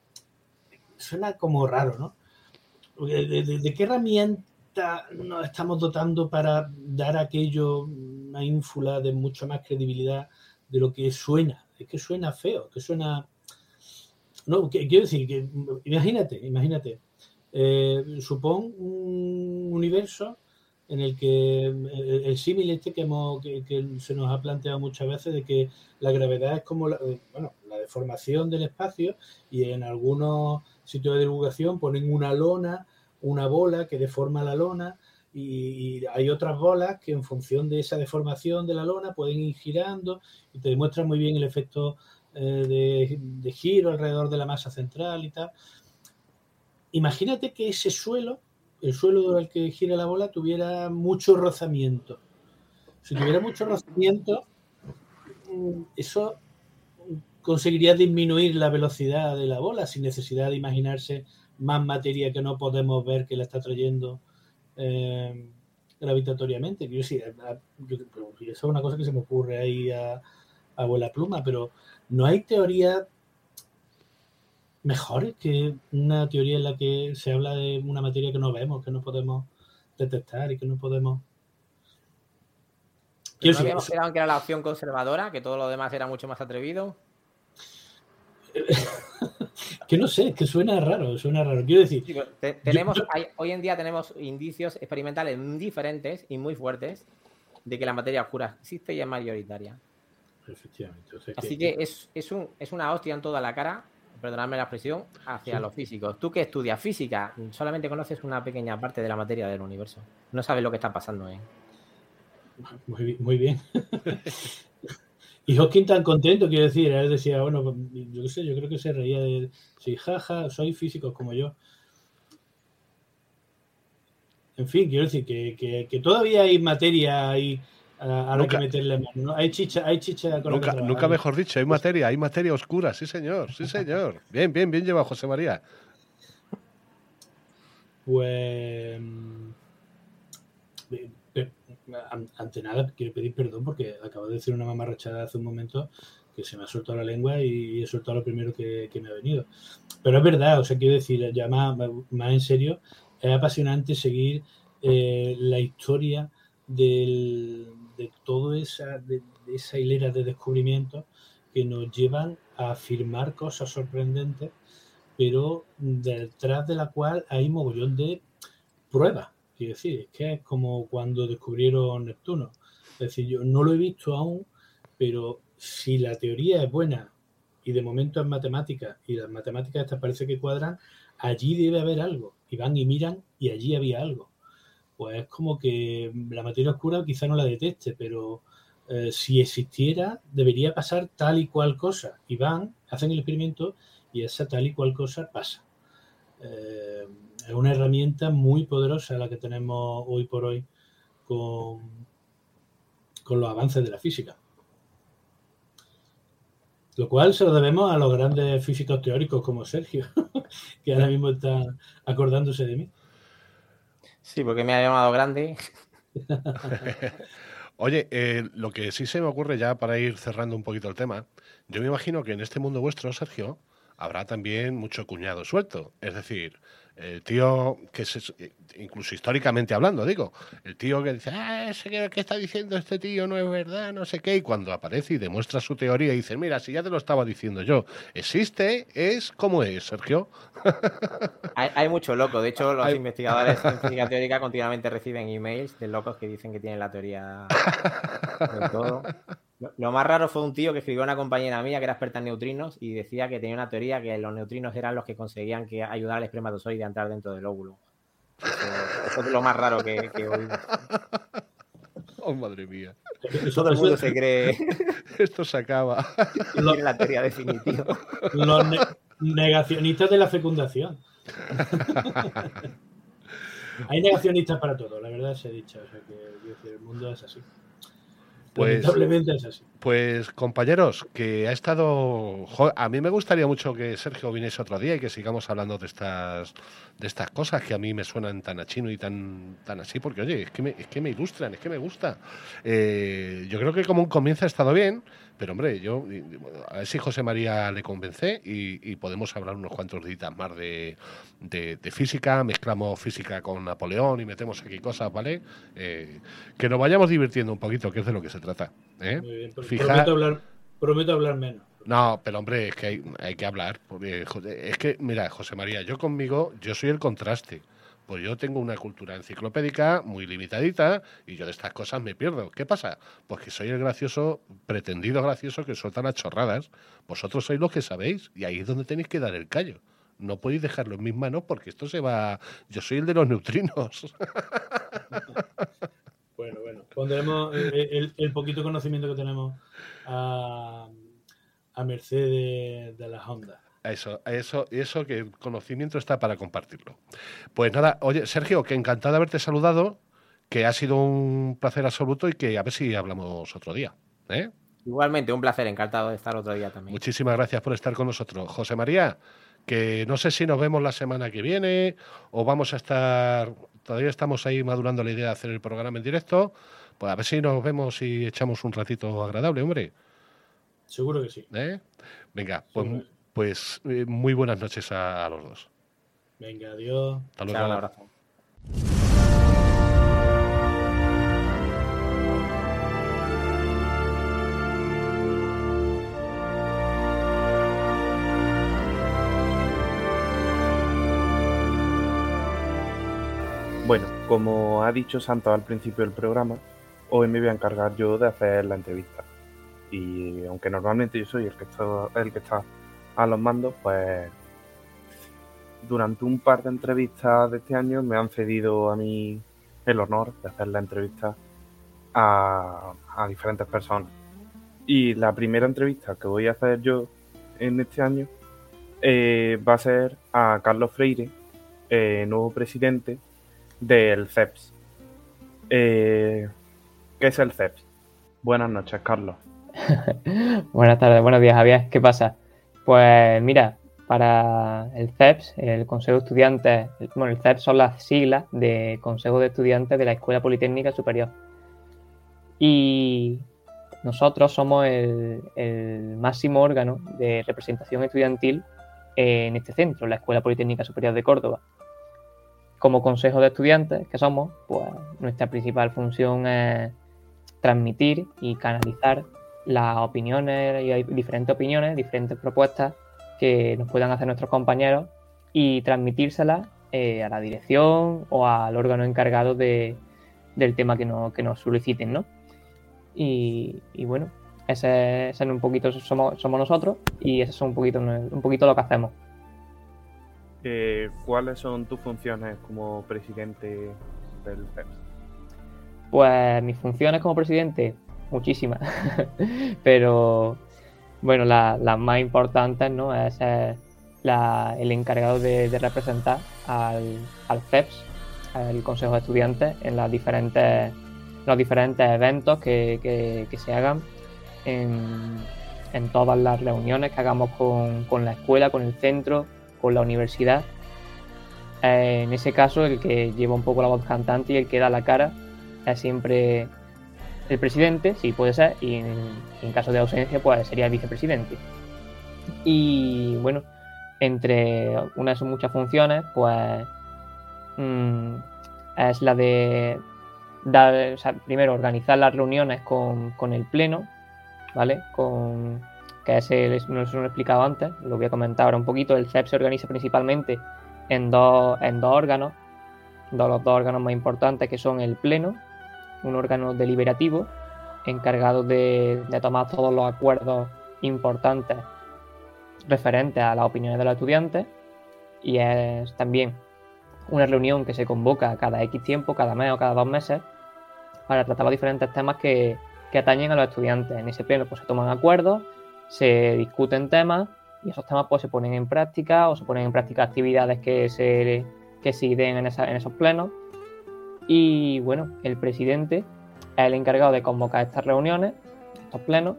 suena como raro, ¿no? ¿De, de, de qué herramienta nos estamos dotando para dar a aquello una ínfula de mucha más credibilidad de lo que suena? Es que suena feo, que suena... No, que, quiero decir que imagínate, imagínate, eh, supón un universo en el que el, el símil este que, hemos, que, que se nos ha planteado muchas veces de que la gravedad es como la, bueno, la deformación del espacio, y en algunos sitios de divulgación ponen una lona, una bola que deforma la lona, y, y hay otras bolas que en función de esa deformación de la lona pueden ir girando y te demuestran muy bien el efecto De, de giro alrededor de la masa central y tal. Imagínate que ese suelo, el suelo al que gira la bola, tuviera mucho rozamiento. Si tuviera mucho rozamiento, eso conseguiría disminuir la velocidad de la bola sin necesidad de imaginarse más materia que no podemos ver que la está trayendo eh, gravitatoriamente. Quiero decir, eso es una cosa que se me ocurre ahí a, a vuela pluma, pero no hay teoría mejores que una teoría en la que se habla de una materia que no vemos, que no podemos detectar y que no podemos... ¿No habíamos quedado en que era la opción conservadora, que todo lo demás era mucho más atrevido? Que no sé, que suena raro, suena raro. Quiero decir... Sí, te, tenemos, yo, hay, hoy en día tenemos indicios experimentales diferentes y muy fuertes de que la materia oscura existe y es mayoritaria. Efectivamente. O sea, Así que, que es, es, un, es una hostia en toda la cara, perdonadme la expresión, hacia sí. los físicos. Tú que estudias física, solamente conoces una pequeña parte de la materia del universo. No sabes lo que está pasando, ¿eh? Muy, muy bien. Y Hawking tan contento, quiero decir, él decía, bueno, yo qué sé, yo creo que se reía de, sí, jaja, soy físicos como yo. En fin, quiero decir que, que, que todavía hay materia ahí a la que meterle mano, ¿no? Hay chicha, hay chicha con nunca, la que nunca mejor dicho, hay materia, hay materia oscura, sí señor, sí señor. Bien, bien, bien llevado, José María. Pues ante nada quiero pedir perdón porque acabo de decir una mamarrachada hace un momento que se me ha soltado la lengua y he soltado lo primero que, que me ha venido. Pero es verdad, o sea, quiero decir, ya más, más en serio, es apasionante seguir eh, la historia del, de toda esa, de, de esa hilera de descubrimientos que nos llevan a afirmar cosas sorprendentes, pero detrás de la cual hay mogollón de pruebas. Quiero decir, es que es como cuando descubrieron Neptuno. Es decir, yo no lo he visto aún, pero si la teoría es buena y de momento es matemática y las matemáticas estas parece que cuadran, allí debe haber algo. Y van y miran y allí había algo. Pues es como que la materia oscura quizá no la detecte, pero eh, si existiera debería pasar tal y cual cosa. Y van, hacen el experimento y esa tal y cual cosa pasa. Eh, es una herramienta muy poderosa la que tenemos hoy por hoy con, con los avances de la física. Lo cual se lo debemos a los grandes físicos teóricos como Sergio, que ahora mismo está acordándose de mí. Sí, porque me ha llamado grande. Oye, eh, lo que sí se me ocurre ya para ir cerrando un poquito el tema, yo me imagino que en este mundo vuestro, Sergio, habrá también mucho cuñado suelto. Es decir, el tío que es, incluso históricamente hablando, digo, el tío que dice, ah, ese que está diciendo este tío no es verdad, no sé qué, y cuando aparece y demuestra su teoría y dice, mira, si ya te lo estaba diciendo yo, existe, es como es, Sergio. Hay, hay mucho loco. De hecho, los hay... investigadores en física teórica continuamente reciben emails de locos que dicen que tienen la teoría de todo. Lo, lo más raro fue un tío que escribió a una compañera mía que era experta en neutrinos y decía que tenía una teoría que los neutrinos eran los que conseguían que ayudar al espermatozoide a entrar dentro del óvulo. Eso, eso es lo más raro que, que oímos. Oh, madre mía. Todo el mundo se cree. Esto se acaba. Tiene la teoría definitiva. Los ne negacionistas de la fecundación. Hay negacionistas para todo, la verdad se ha dicho. O sea que decir, el mundo es así. Pues, Lamentablemente es así. Pues, compañeros, que ha estado... A mí me gustaría mucho que Sergio viniese otro día y que sigamos hablando de estas de estas cosas que a mí me suenan tan a chino y tan, tan así, porque, oye, es que me, es que me ilustran, es que me gusta. Eh, yo creo que como un comienzo ha estado bien, pero, hombre, yo a ver si José María le convence y, y podemos hablar unos cuantos días más de, de, de física, mezclamos física con Napoleón y metemos aquí cosas, ¿vale? Eh, que nos vayamos divirtiendo un poquito, que es de lo que se trata. ¿eh? Muy bien, Fija... prometo, hablar, prometo hablar menos. No, pero hombre, es que hay, hay que hablar. Porque, es que, mira, José María, yo conmigo, yo soy el contraste. Pues yo tengo una cultura enciclopédica muy limitadita y yo de estas cosas me pierdo. ¿Qué pasa? Pues que soy el gracioso, pretendido gracioso que suelta las chorradas. Vosotros sois los que sabéis y ahí es donde tenéis que dar el callo. No podéis dejarlo en mis manos porque esto se va... Yo soy el de los neutrinos. Bueno, bueno, pondremos el, el, el poquito conocimiento que tenemos a, a merced de, de las ondas. Eso, eso, eso que el conocimiento está para compartirlo. Pues nada, oye, Sergio, que encantado de haberte saludado, que ha sido un placer absoluto y que a ver si hablamos otro día. ¿eh? Igualmente, un placer, encantado de estar otro día también. Muchísimas gracias por estar con nosotros. José María, que no sé si nos vemos la semana que viene o vamos a estar, todavía estamos ahí madurando la idea de hacer el programa en directo, pues a ver si nos vemos y echamos un ratito agradable, hombre. Seguro que sí. ¿Eh? Venga, pues, Seguro que sí. pues eh, muy buenas noches a, a los dos. Venga, adiós. Hasta luego. Chao, un abrazo. Bueno, como ha dicho Santos al principio del programa, hoy me voy a encargar yo de hacer la entrevista. Y aunque normalmente yo soy el que está, el que está a los mandos, pues durante un par de entrevistas de este año me han cedido a mí el honor de hacer la entrevista a, a diferentes personas. Y la primera entrevista que voy a hacer yo en este año eh, va a ser a Carlos Freire, eh, nuevo presidente del C E P S. Eh, ¿Qué es el C E P S? Buenas noches, Carlos. Buenas tardes, buenos días, Javier. ¿Qué pasa? Pues mira, para el C E P S, el Consejo de Estudiantes, bueno, el C E P S son las siglas de Consejo de Estudiantes de la Escuela Politécnica Superior. Y nosotros somos el, el máximo órgano de representación estudiantil en este centro, la Escuela Politécnica Superior de Córdoba. Como consejo de estudiantes que somos, pues nuestra principal función es transmitir y canalizar las opiniones, y hay diferentes opiniones, diferentes propuestas que nos puedan hacer nuestros compañeros y transmitírselas eh, a la dirección o al órgano encargado de, del tema que, no, que nos soliciten, ¿no? Y, y bueno, ese, ese un poquito somos, somos nosotros y eso es un poquito, un poquito lo que hacemos. Eh, ¿Cuáles son tus funciones como presidente del C E P S? Pues mis funciones como presidente, muchísimas, pero bueno, las la más importantes, ¿no? Es ser la, el encargado de, de representar al, al C E P S, al Consejo de Estudiantes, en las diferentes, los diferentes eventos que, que, que se hagan, en, en todas las reuniones que hagamos con, con la escuela, con el centro, con la universidad. Eh, en ese caso, el que lleva un poco la voz cantante y el que da la cara es siempre el presidente, sí puede ser, y en, en caso de ausencia pues sería el vicepresidente. Y bueno, entre una de sus muchas funciones pues mmm, es la de dar, o sea, primero organizar las reuniones con, con el pleno, ¿vale? Con, que ese no lo he explicado antes, lo voy a comentar ahora un poquito. El C E P se organiza principalmente en dos, en dos órganos, dos, los dos órganos más importantes, que son el pleno, un órgano deliberativo encargado de, de tomar todos los acuerdos importantes referentes a las opiniones de los estudiantes, y es también una reunión que se convoca cada X tiempo, cada mes o cada dos meses, para tratar los diferentes temas que, que atañen a los estudiantes. En ese pleno pues se toman acuerdos, se discuten temas y esos temas pues se ponen en práctica o se ponen en práctica actividades que se, que se den en, esa, en esos plenos. Y bueno, el presidente es el encargado de convocar estas reuniones, estos plenos,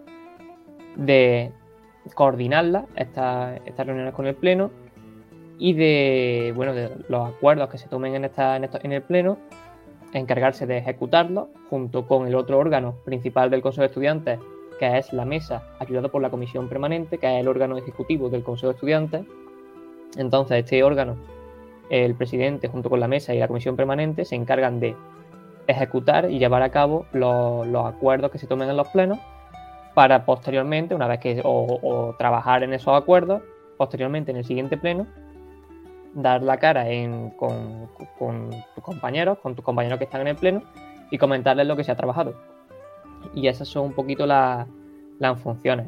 de coordinarlas, estas, estas reuniones con el pleno, y de, bueno, de los acuerdos que se tomen en, esta, en, esto, en el pleno, encargarse de ejecutarlos junto con el otro órgano principal del Consejo de Estudiantes, que es la mesa, ayudado por la Comisión Permanente, que es el órgano ejecutivo del Consejo de Estudiantes. Entonces, este órgano, el presidente junto con la mesa y la Comisión Permanente, se encargan de ejecutar y llevar a cabo los, los acuerdos que se tomen en los plenos, para posteriormente, una vez que o, o trabajar en esos acuerdos, posteriormente en el siguiente pleno, dar la cara en, con, con tus compañeros, con tus compañeros que están en el pleno, y comentarles lo que se ha trabajado. Y esas son un poquito la, las funciones.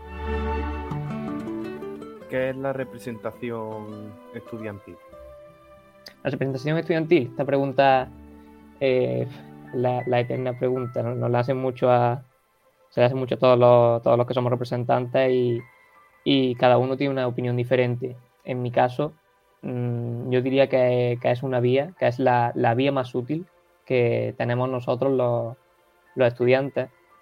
¿Qué es la representación estudiantil? La representación estudiantil, esta pregunta, eh, la, la eterna pregunta, ¿no? Nos la hacen mucho a, se la hacen mucho a todos los, todos los que somos representantes, y, y cada uno tiene una opinión diferente. En mi caso, mmm, yo diría que, que es una vía, que es la, la vía más útil que tenemos nosotros los, los estudiantes,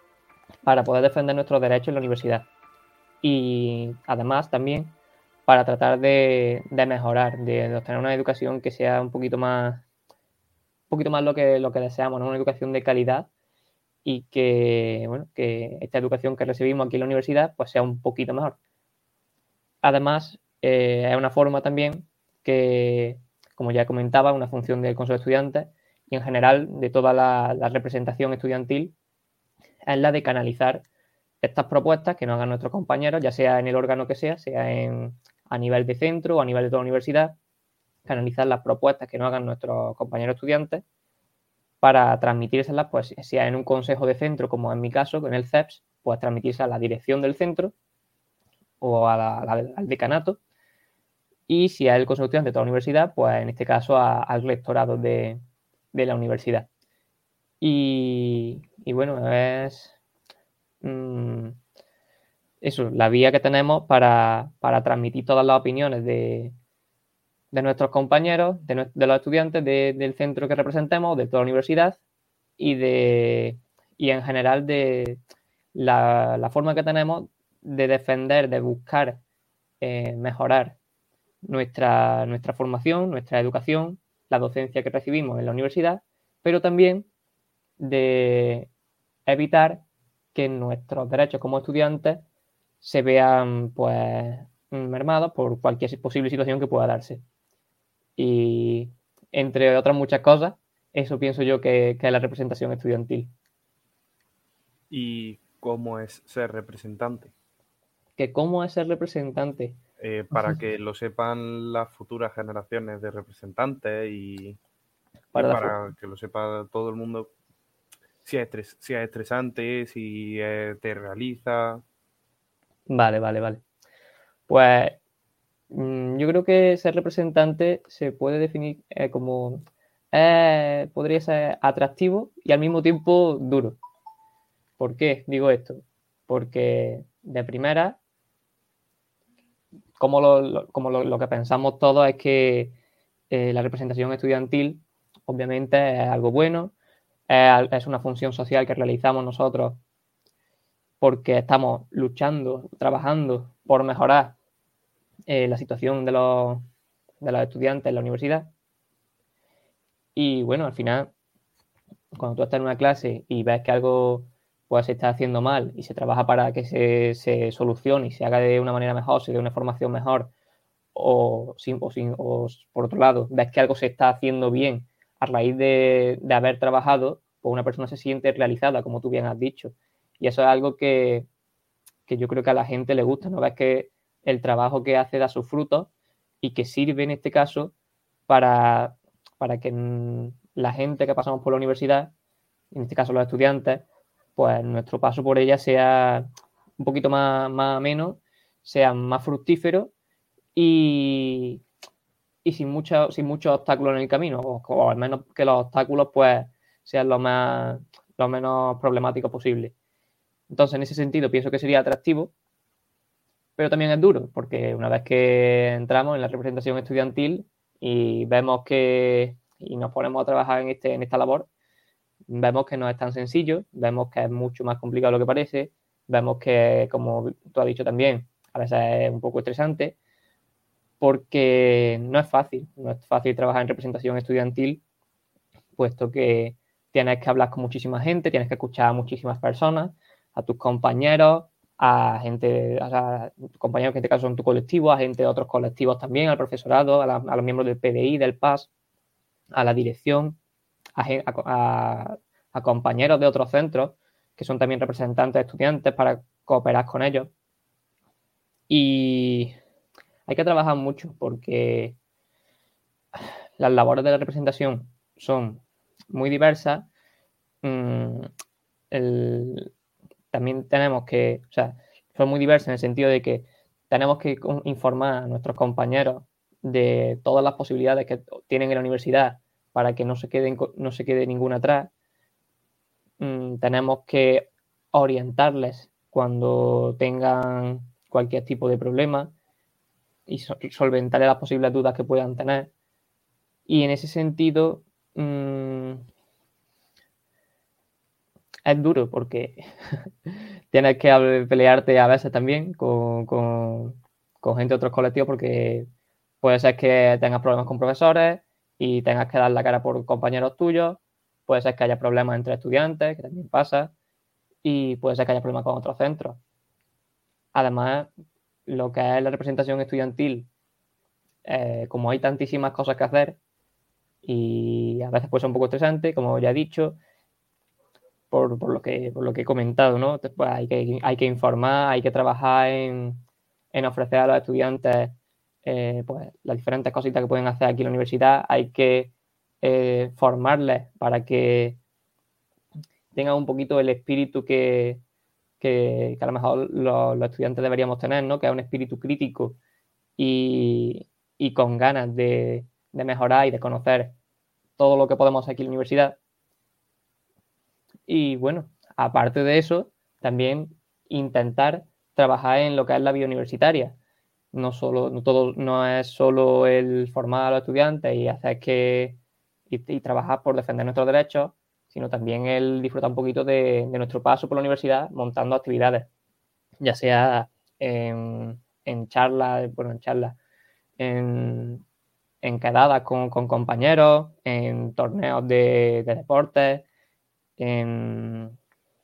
para poder defender nuestros derechos en la universidad. Y además también para tratar de, de mejorar, de, de obtener una educación que sea un poquito más, un poquito más lo que, lo que deseamos, ¿no? Una educación de calidad y que, bueno, que esta educación que recibimos aquí en la universidad pues sea un poquito mejor. Además, eh, es una forma también que, como ya comentaba, una función del Consejo de Estudiantes y en general de toda la, la representación estudiantil es la de canalizar estas propuestas que nos hagan nuestros compañeros, ya sea en el órgano que sea, sea en, a nivel de centro o a nivel de toda la universidad, canalizar las propuestas que nos hagan nuestros compañeros estudiantes para transmitírselas, pues, sea en un consejo de centro, como en mi caso, en el C E P S, pues transmitirse a la dirección del centro o a la, a la, al decanato, y si es el consejo de estudiantes de toda la universidad, pues en este caso a, al rectorado de, de la universidad. Y, y bueno, es mmm, eso, la vía que tenemos para, para transmitir todas las opiniones de, de nuestros compañeros, de, de los estudiantes de, del centro que representemos, de toda la universidad y, de, y en general de la, la forma que tenemos de defender, de buscar eh, mejorar nuestra, nuestra formación, nuestra educación, la docencia que recibimos en la universidad, pero también de evitar que nuestros derechos como estudiantes se vean pues mermados por cualquier posible situación que pueda darse. Y entre otras muchas cosas, eso pienso yo que, que es la representación estudiantil. ¿Y cómo es ser representante? ¿Que cómo es ser representante? Eh, para que lo sepan las futuras generaciones de representantes y para, y para que lo sepa todo el mundo, si es, estres, si es estresante, si es, te realiza. Vale, vale, vale. Pues mmm, yo creo que ser representante se puede definir eh, como eh, podría ser atractivo y al mismo tiempo duro. ¿Por qué digo esto? Porque de primera, como lo, lo, como lo, lo que pensamos todos es que eh, la representación estudiantil obviamente es algo bueno, es, es una función social que realizamos nosotros porque estamos luchando, trabajando por mejorar eh, la situación de los, de los estudiantes en la universidad. Y bueno, al final, cuando tú estás en una clase y ves que algo pues se está haciendo mal y se trabaja para que se, se solucione y se haga de una manera mejor, se dé una formación mejor, o, sin, o, sin, o por otro lado, ves que algo se está haciendo bien a raíz de, de haber trabajado, pues una persona se siente realizada, como tú bien has dicho. Y eso es algo que, que yo creo que a la gente le gusta, ¿no? Ves que el trabajo que hace da sus frutos y que sirve en este caso para, para que la gente que pasamos por la universidad, en este caso los estudiantes, pues nuestro paso por ella sea un poquito más, más ameno, sea más fructífero y, y sin muchos sin mucho obstáculos en el camino, o, o al menos que los obstáculos pues sean lo más lo menos problemáticos posible. Entonces, en ese sentido, pienso que sería atractivo, pero también es duro, porque una vez que entramos en la representación estudiantil y vemos que y nos ponemos a trabajar en, este, en esta labor, vemos que no es tan sencillo, vemos que es mucho más complicado de lo que parece, vemos que, como tú has dicho también, a veces es un poco estresante, porque no es fácil, no es fácil trabajar en representación estudiantil, puesto que tienes que hablar con muchísima gente, tienes que escuchar a muchísimas personas, a tus compañeros, a gente, o sea, compañeros que en este caso son tu colectivo, a gente de otros colectivos también, al profesorado, a, la, a los miembros del P D I, del P A S, a la dirección, a, a, a compañeros de otros centros que son también representantes de estudiantes para cooperar con ellos. Y hay que trabajar mucho porque las labores de la representación son muy diversas. Mm, el, también tenemos que, o sea, son muy diversas en el sentido de que tenemos que informar a nuestros compañeros de todas las posibilidades que tienen en la universidad para que no se queden, no se quede ninguna atrás. Mm, tenemos que orientarles cuando tengan cualquier tipo de problema y solventar las posibles dudas que puedan tener. Y en ese sentido, mmm, es duro porque tienes que pelearte a veces también con, con, con gente de otros colectivos, porque puede ser que tengas problemas con profesores y tengas que dar la cara por compañeros tuyos, puede ser que haya problemas entre estudiantes, que también pasa, y puede ser que haya problemas con otros centros. Además, lo que es la representación estudiantil, eh, como hay tantísimas cosas que hacer y a veces puede ser un poco estresante, como ya he dicho, por, por, lo, que, por lo que he comentado, ¿no? Pues hay, que, hay que informar, hay que trabajar en, en ofrecer a los estudiantes eh, pues, las diferentes cositas que pueden hacer aquí en la universidad, hay que eh, formarles para que tengan un poquito el espíritu que, que, que a lo mejor los, los estudiantes deberíamos tener, ¿no? Que es un espíritu crítico y, y con ganas de, de mejorar y de conocer todo lo que podemos hacer aquí en la universidad. Y bueno, aparte de eso, también intentar trabajar en lo que es la vida universitaria. No, solo, no, todo, no es solo el formar a los estudiantes y hacer que y, y trabajar por defender nuestros derechos, sino también el disfrutar un poquito de, de nuestro paso por la universidad montando actividades, ya sea en, en charlas, bueno, en charlas, en, en quedadas con, con compañeros, en torneos de, de deportes, en,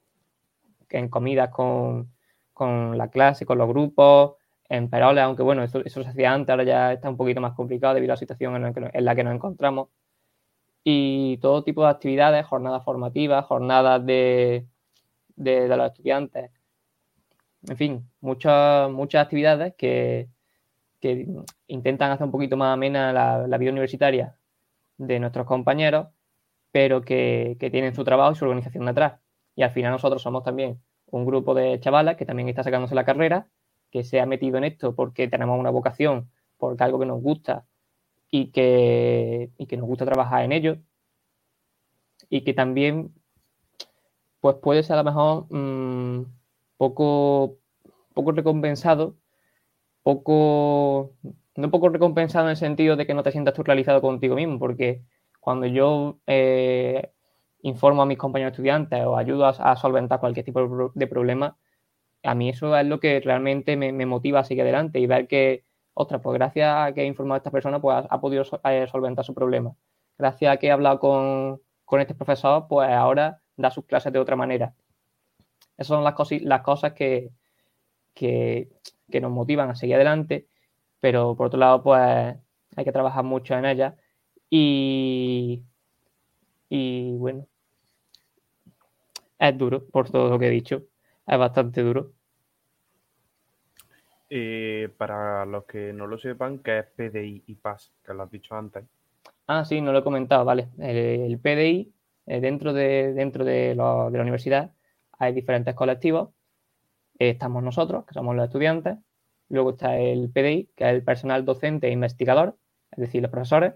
en comidas con, con la clase, con los grupos, en peroles, aunque bueno, eso, eso se hacía antes, ahora ya está un poquito más complicado debido a la situación en la que, en la que nos encontramos. Y todo tipo de actividades, jornadas formativas, jornadas de, de, de los estudiantes, en fin, muchas, muchas actividades que, que intentan hacer un poquito más amena la, la vida universitaria de nuestros compañeros, pero que, que tienen su trabajo y su organización detrás. Y al final nosotros somos también un grupo de chavalas que también está sacándose la carrera, que se ha metido en esto porque tenemos una vocación, porque algo que nos gusta y que, y que nos gusta trabajar en ello, y que también pues puede ser a lo mejor mmm, poco, poco recompensado, poco, no poco recompensado en el sentido de que no te sientas tú realizado contigo mismo, porque cuando yo eh, informo a mis compañeros estudiantes o ayudo a, a solventar cualquier tipo de problema, a mí eso es lo que realmente me, me motiva a seguir adelante y ver que, ostras, pues gracias a que he informado a esta persona, pues ha, ha podido sol, eh, solventar su problema. Gracias a que he hablado con, con este profesor, pues ahora da sus clases de otra manera. Esas son las, cosi, las cosas que, que, que nos motivan a seguir adelante, pero por otro lado, pues hay que trabajar mucho en ellas y, y bueno, es duro por todo lo que he dicho, es bastante duro. Eh, para los que no lo sepan, ¿qué es P D I y P A S? Que lo has dicho antes. Ah, sí, no lo he comentado, vale. El, el P D I, eh, dentro, de, dentro de, lo, de la universidad, hay diferentes colectivos. Eh, estamos nosotros, que somos los estudiantes. Luego está el P D I, que es el personal docente e investigador, es decir, los profesores.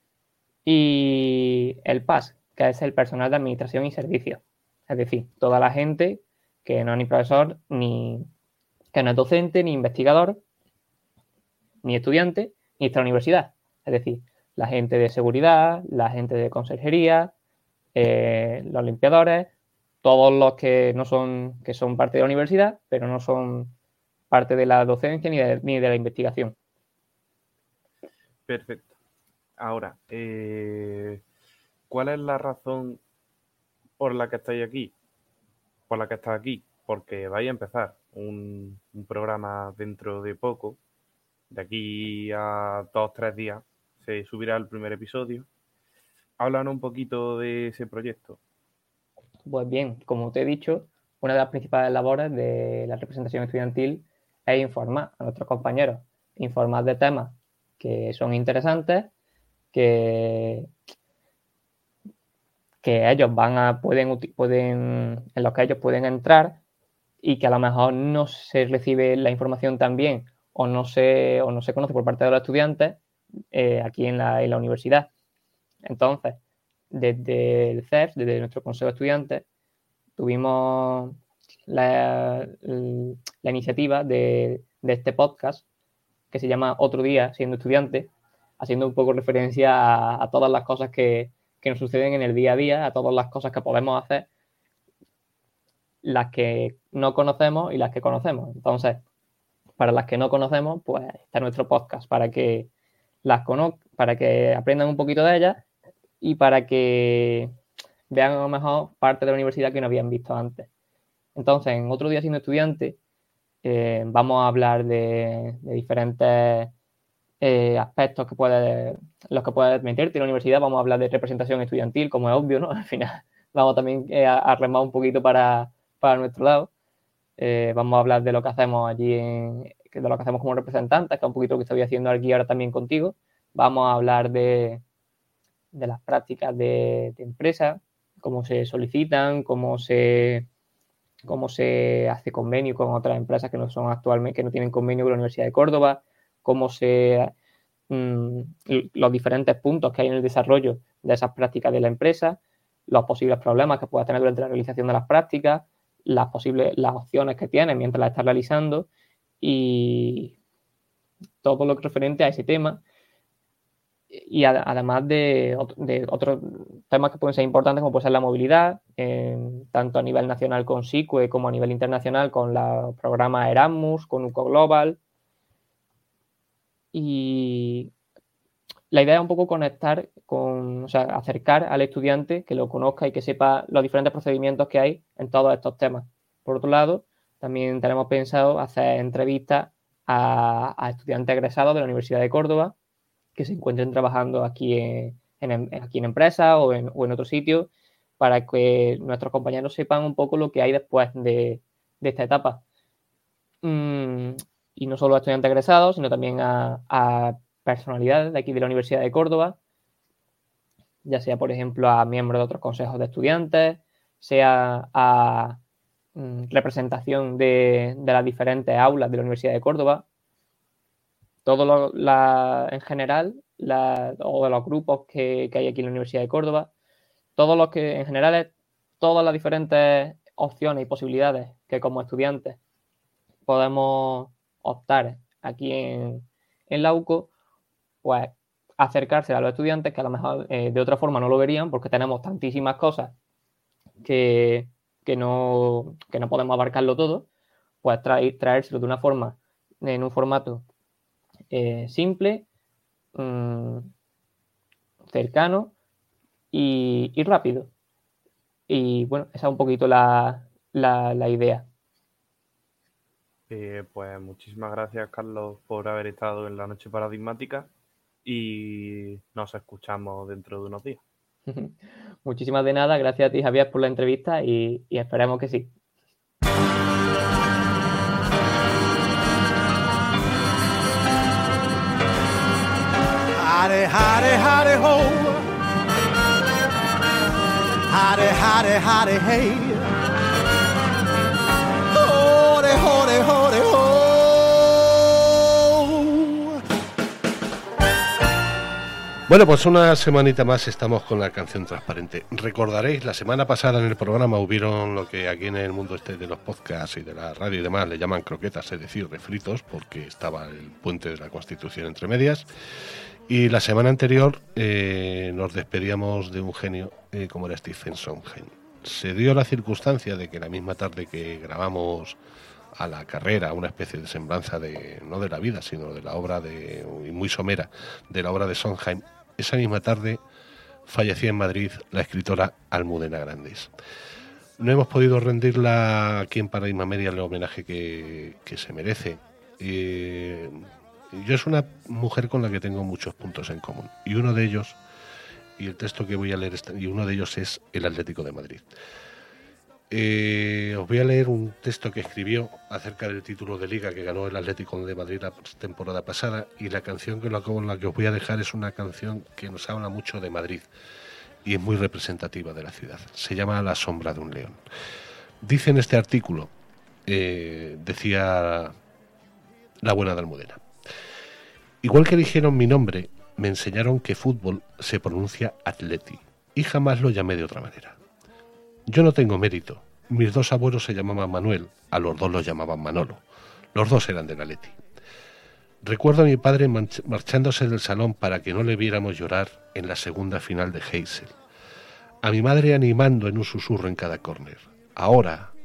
Y el P A S, que es el personal de administración y servicios. Es decir, toda la gente que no es ni profesor, ni que no es docente, ni investigador, ni estudiante, ni está en la universidad. Es decir, la gente de seguridad, la gente de conserjería, eh, los limpiadores, todos los que no son, que son parte de la universidad, pero no son parte de la docencia ni de, ni de la investigación. Perfecto. Ahora, eh, ¿cuál es la razón por la que estáis aquí? Por la que estás aquí, porque vais a empezar un, un programa dentro de poco, de aquí a dos o tres días, se subirá el primer episodio. Háblanos un poquito de ese proyecto. Pues bien, como te he dicho, una de las principales labores de la representación estudiantil es informar a nuestros compañeros, informar de temas que son interesantes, que, que ellos van a, pueden, pueden, en los que ellos pueden entrar y que a lo mejor no se recibe la información tan bien o no se, o no se conoce por parte de los estudiantes eh, aquí en la, en la universidad. Entonces, desde el C E F, desde nuestro Consejo de Estudiantes, tuvimos la, la iniciativa de, de este podcast que se llama Otro Día Siendo Estudiante, haciendo un poco referencia a, a todas las cosas que, que nos suceden en el día a día, a todas las cosas que podemos hacer las que no conocemos y las que conocemos. Entonces, para las que no conocemos, pues está nuestro podcast para que las conozcan, para que aprendan un poquito de ellas y para que vean a lo mejor parte de la universidad que no habían visto antes. Entonces, en Otro Día Siendo Estudiante, eh, vamos a hablar de, de diferentes eh, aspectos que puedes, los que puedes meterte en la universidad. Vamos a hablar de representación estudiantil, como es obvio, ¿no? Al final vamos también eh, a, a remar un poquito para, para nuestro lado. Eh, vamos a hablar de lo que hacemos allí, en, de lo que hacemos como representantes, que es un poquito lo que estoy haciendo aquí ahora también contigo. Vamos a hablar de, de las prácticas de, de empresas, cómo se solicitan, cómo se, cómo se hace convenio con otras empresas que no son actualmente, que no tienen convenio con la Universidad de Córdoba, cómo se mmm, los diferentes puntos que hay en el desarrollo de esas prácticas de la empresa, los posibles problemas que pueda tener durante la realización de las prácticas, las posibles, las opciones que tienen mientras las estás realizando y todo lo que referente a ese tema. Y a, además de, de otros temas que pueden ser importantes, como puede ser la movilidad, eh, tanto a nivel nacional con SICUE como a nivel internacional con los programas Erasmus, con UCO Global. Y la idea es un poco conectar con, o sea, acercar al estudiante que lo conozca y que sepa los diferentes procedimientos que hay en todos estos temas. Por otro lado, también tenemos pensado hacer entrevistas a, a estudiantes egresados de la Universidad de Córdoba que se encuentren trabajando aquí en, en, aquí en empresas o en, o en otro sitio, para que nuestros compañeros sepan un poco lo que hay después de, de esta etapa. Mm, y no solo a estudiantes egresados, sino también a, a personalidades de aquí de la Universidad de Córdoba, ya sea, por ejemplo, a miembros de otros consejos de estudiantes, sea a mm, representación de, de las diferentes aulas de la Universidad de Córdoba. Todo lo, la, en general, la, o de los grupos que, que hay aquí en la Universidad de Córdoba, todos los que, en general, es todas las diferentes opciones y posibilidades que como estudiantes podemos optar aquí en, en la UCO, pues acercarse a los estudiantes que a lo mejor eh, de otra forma no lo verían, porque tenemos tantísimas cosas que, que, no, que no podemos abarcarlo todo, pues traer, traérselo de una forma, en un formato Eh, simple, mmm, cercano y, y rápido. Y bueno, esa es un poquito la, la, la idea. Eh, pues muchísimas gracias, Carlos, por haber estado en la Noche Paradigmática y nos escuchamos dentro de unos días. Muchísimas de nada, gracias a ti, Javier, por la entrevista y, y esperemos que sí. Howdy, howdy, howdy, ho. Howdy, howdy, howdy, hey. Howdy, howdy, howdy, ho. Bueno, pues una semanita más estamos con la canción transparente. Recordaréis, la semana pasada en el programa hubieron lo que aquí en el mundo este de los podcasts y de la radio y demás le llaman croquetas, es decir, refritos, porque estaba el puente de la Constitución entre medias. Y la semana anterior eh, nos despedíamos de un genio eh, como era Stephen Sondheim. Se dio la circunstancia de que la misma tarde que grabamos a la carrera, una especie de semblanza de no de la vida, sino de la obra de muy somera de la obra de Sondheim, esa misma tarde fallecía en Madrid la escritora Almudena Grandes. No hemos podido rendirla aquí en Paradigma Media el homenaje que, que se merece. Eh, Yo es una mujer con la que tengo muchos puntos en común. Y uno de ellos, y el texto que voy a leer, y uno de ellos es el Atlético de Madrid. Eh, os voy a leer un texto que escribió acerca del título de Liga que ganó el Atlético de Madrid la temporada pasada, y la canción que lo, con la que os voy a dejar es una canción que nos habla mucho de Madrid y es muy representativa de la ciudad. Se llama La sombra de un león. Dice en este artículo, eh, decía la buena de Almudena: igual que eligieron mi nombre, me enseñaron que fútbol se pronuncia atleti, y jamás lo llamé de otra manera. Yo no tengo mérito. Mis dos abuelos se llamaban Manuel, a los dos los llamaban Manolo. Los dos eran del Atleti. Recuerdo a mi padre marchándose del salón para que no le viéramos llorar en la segunda final de Heysel. A mi madre animando en un susurro en cada córner. Ahora,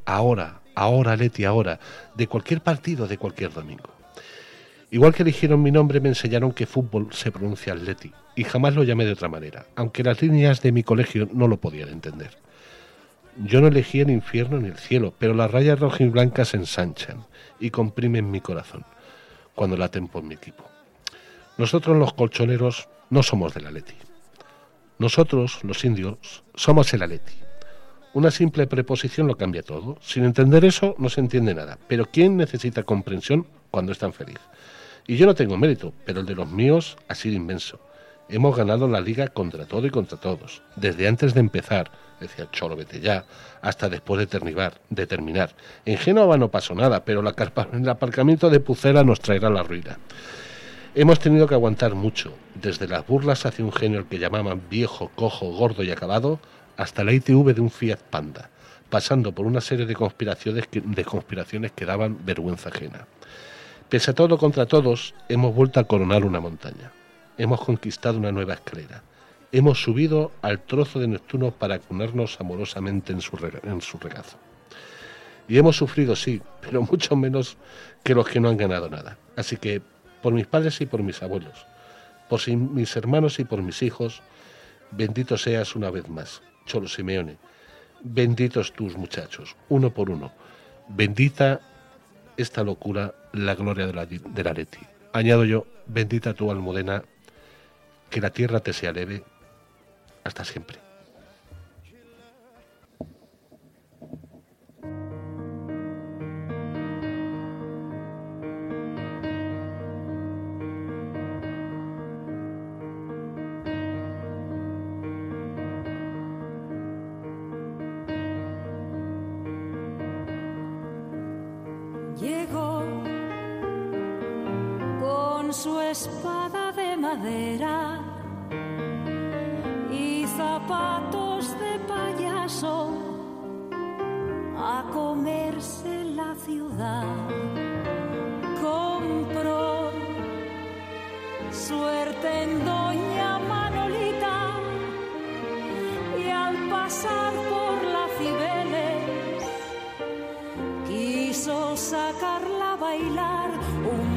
ahora, ahora, Leti, ahora, de cualquier partido, de cualquier domingo. Igual que eligieron mi nombre, me enseñaron que fútbol se pronuncia Atleti, y jamás lo llamé de otra manera, aunque las líneas de mi colegio no lo podían entender. Yo no elegí el infierno ni el cielo, pero las rayas rojiblancas se ensanchan y comprimen mi corazón cuando laten por mi equipo. Nosotros los colchoneros no somos del Atleti. Nosotros, los indios, somos el Atleti. Una simple preposición lo cambia todo. Sin entender eso no se entiende nada. Pero ¿quién necesita comprensión cuando es tan feliz? Y yo no tengo mérito, pero el de los míos ha sido inmenso. Hemos ganado la liga contra todo y contra todos. Desde antes de empezar, decía Cholo, vete ya, hasta después de terminar. De terminar. En Génova no pasó nada, pero la carpa, el aparcamiento de Pucela nos traerá la ruina. Hemos tenido que aguantar mucho, desde las burlas hacia un genio al que llamaban viejo, cojo, gordo y acabado, hasta la I T V de un Fiat Panda, pasando por una serie de conspiraciones que, de conspiraciones que daban vergüenza ajena. Pese a todo contra todos, hemos vuelto a coronar una montaña. Hemos conquistado una nueva escalera. Hemos subido al trozo de Neptuno para cunarnos amorosamente en su, rega, en su regazo. Y hemos sufrido, sí, pero mucho menos que los que no han ganado nada. Así que, por mis padres y por mis abuelos, por mis hermanos y por mis hijos, bendito seas una vez más, Cholo Simeone. Benditos tus muchachos, uno por uno. Bendita esta locura, la gloria de la, de la Leti. Añado yo, bendita tu Almudena, que la tierra te sea leve hasta siempre. Llegó con su espada de madera y zapatos de payaso a comerse la ciudad. Compró suerte en Doña Manolita y al pasar por la Cibeles quiso sacarla a bailar un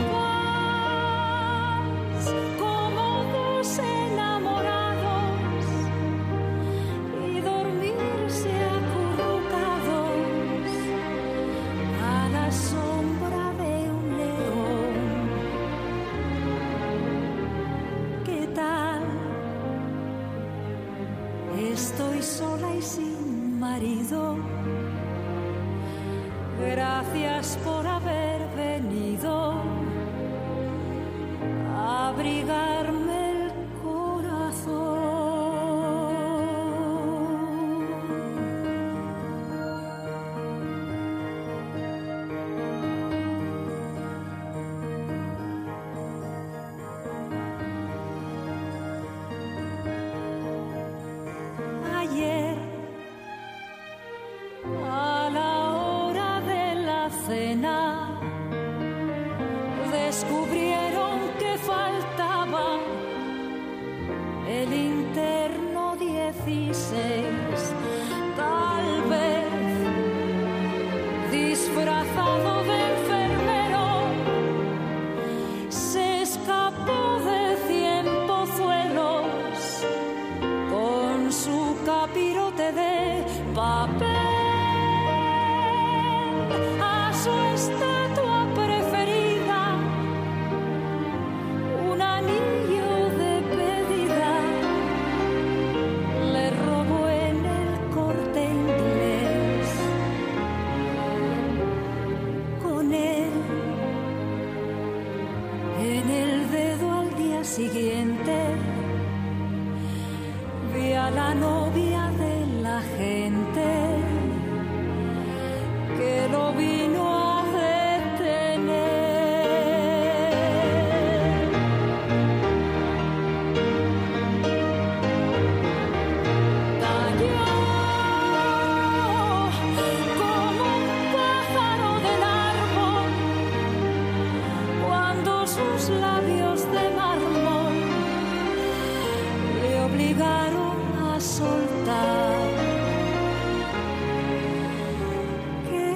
vals como dos enamorados y dormirse acurrucados a la sombra de un león. ¿Qué tal? Estoy sola y sin marido. Gracias por haber venido a abrigarme el corazón. Ayer, a la hora de la cena, descubrieron que faltaba el interno dieciséis, tal vez disfrazado de enfermero, se escapó de cien pozuelos con su capirote de papel. A su estatua preferida un anillo de pedida le robó en el Corte Inglés. Con él en el dedo al día siguiente vi a la novia de la gente que lo vino a detener. Cayó como un pájaro del árbol cuando sus labios de mármol le obligaron a soltar. Que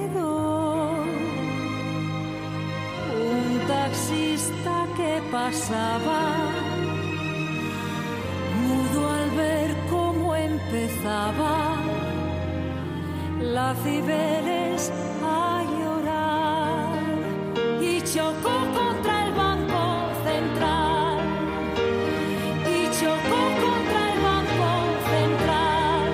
pasaba, mudo al ver cómo empezaba la Cibeles a llorar y chocó contra el Banco Central, y chocó contra el Banco Central.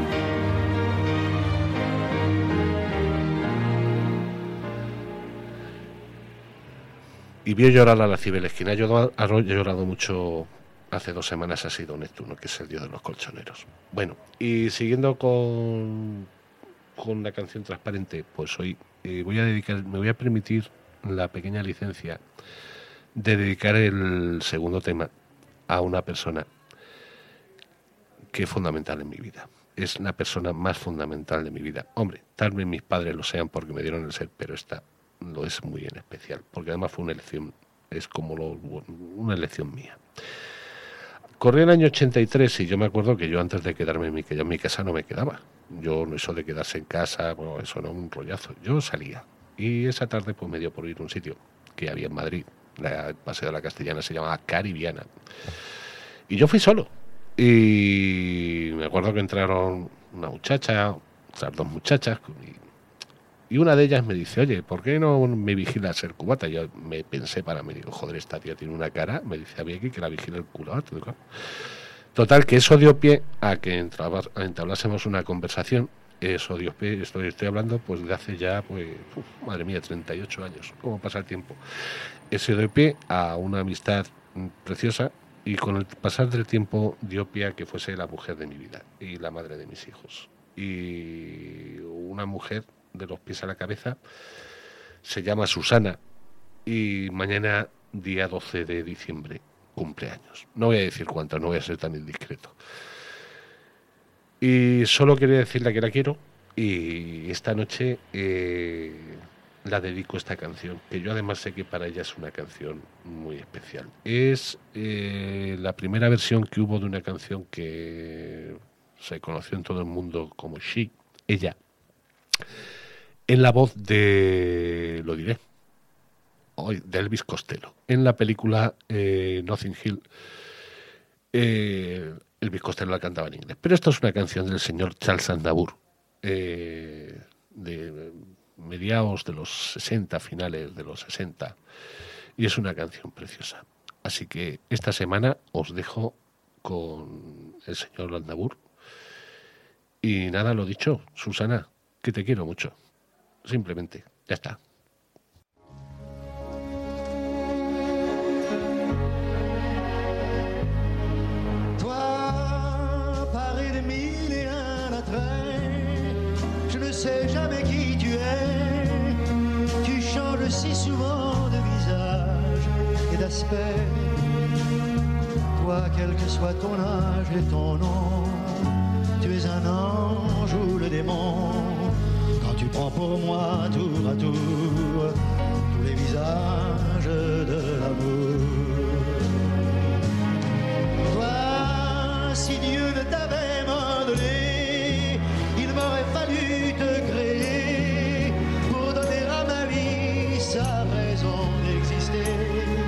Y vio llorar a la Cibeles. Quien ha llorado, ha llorado mucho hace dos semanas ha sido Neptuno, que es el dios de los colchoneros. Bueno, y siguiendo con, con la canción Transparente, pues hoy eh, voy a dedicar, me voy a permitir la pequeña licencia de dedicar el segundo tema a una persona que es fundamental en mi vida. Es la persona más fundamental de mi vida. Hombre, tal vez mis padres lo sean porque me dieron el ser, pero esta lo es muy en especial, porque además fue una elección, es como lo, una elección mía. Corría el año ochenta y tres y yo me acuerdo que yo antes de quedarme en mi, que yo en mi casa no me quedaba. Yo, eso de quedarse en casa, bueno, eso no, un rollazo. Yo salía y esa tarde pues me dio por ir a un sitio que había en Madrid, la, el Paseo de la Castellana, se llamaba Caribiana. Y yo fui solo. Y me acuerdo que entraron una muchacha, otras dos muchachas, y, y una de ellas me dice, oye, ¿por qué no me vigilas el cubata? Yo me pensé para mí, digo, joder, esta tía tiene una cara, me dice, había aquí que la vigile el cubata. Total, que eso dio pie a que entablásemos una conversación. Eso dio pie, estoy, estoy hablando pues de hace ya, pues, uf, madre mía, treinta y ocho años, cómo pasa el tiempo. Eso dio pie a una amistad preciosa. Y con el pasar del tiempo dio pie a que fuese la mujer de mi vida y la madre de mis hijos. Y una mujer de los pies a la cabeza, se llama Susana y mañana, día doce de diciembre, cumpleaños. No voy a decir cuánto, no voy a ser tan indiscreto. Y solo quería decirle que la quiero y esta noche eh, la dedico a esta canción, que yo además sé que para ella es una canción muy especial. Es eh, la primera versión que hubo de una canción que se conoció en todo el mundo como She, ella, en la voz de, lo diré, hoy, de Elvis Costello. En la película eh, Notting Hill, eh, Elvis Costello la cantaba en inglés. Pero esto es una canción del señor Charles Aznavour, eh, de mediados de los sesenta, finales de los sesenta, y es una canción preciosa. Así que esta semana os dejo con el señor Aznavour y nada, lo dicho, Susana, que te quiero mucho, simplemente, ya está. Toi, paré de mille et un attraits, je ne sais jamais qui tu es. Tu changes si souvent de visage et d'aspect. Toi, quel que soit ton âge et ton nom, tu es un ange ou le démon. Quand tu prends pour moi tour à tour tous les visages de l'amour. Toi, si Dieu ne t'avait mandonné, il m'aurait fallu te créer pour donner à ma vie sa raison d'exister.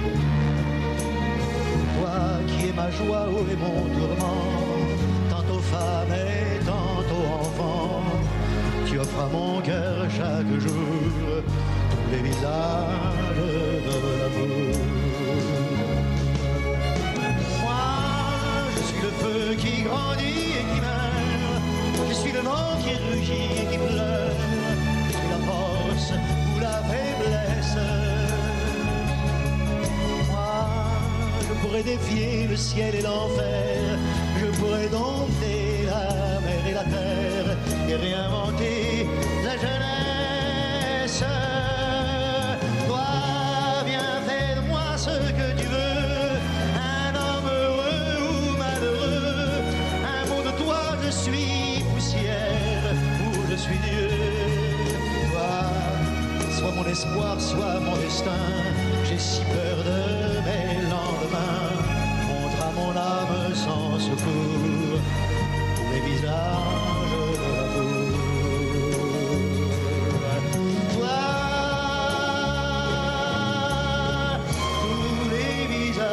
Toi qui es ma joie et mon tourment, tantôt femme et tantôt enfant, tu offres à mon cœur chaque jour tous les visages de l'amour. Moi, je suis le feu qui grandit et qui meurt, je suis le vent qui rugit et qui pleure, je suis la force ou la faiblesse. Moi, je pourrais défier le ciel et l'enfer, je pourrais dompter la mer et la terre et réinventer la jeunesse. Toi, viens, fais de moi ce que tu veux, un homme heureux ou malheureux, un mot de toi, je suis poussière ou je suis Dieu. Toi, sois mon espoir, sois mon destin, j'ai si peur de mes lendemains. Montre à mon âme sans secours tous les visages de l'amour. Toi, tous les visages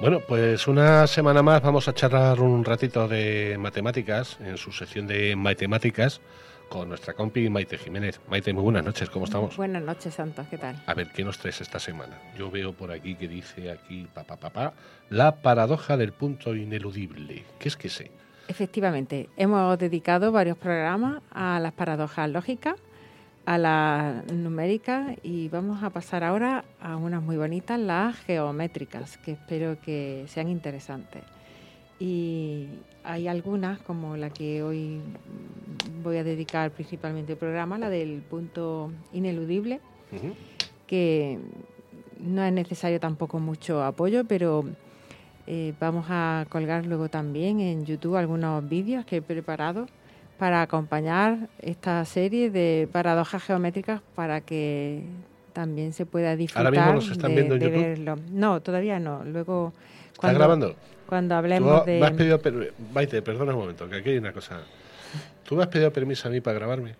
Bueno, pues una semana más vamos a charlar un ratito de matemáticas en su sección de matemáticas con nuestra compi Maite Jiménez. Maite, muy buenas noches, ¿cómo estamos? Buenas noches, Santos, ¿qué tal? A ver, ¿qué nos traes esta semana? Yo veo por aquí que dice aquí, papá, papá, la paradoja del punto ineludible. ¿Qué es que sé? Efectivamente, hemos dedicado varios programas a las paradojas lógicas, a las numéricas y vamos a pasar ahora a unas muy bonitas, las geométricas, que espero que sean interesantes. Y hay algunas, como la que hoy voy a dedicar principalmente el programa, la del punto ineludible, uh-huh. que no es necesario tampoco mucho apoyo, pero eh, vamos a colgar luego también en YouTube algunos vídeos que he preparado para acompañar esta serie de paradojas geométricas para que también se pueda disfrutar. ¿Ahora mismo los están de, viendo en de YouTube? Verlo. No, todavía no. Luego, cuando, ¿Estás grabando? Cuando hablemos ¿Tú de... me has pedido per... Maite, perdona un momento, que aquí hay una cosa. ¿Tú me has pedido permiso a mí para grabarme?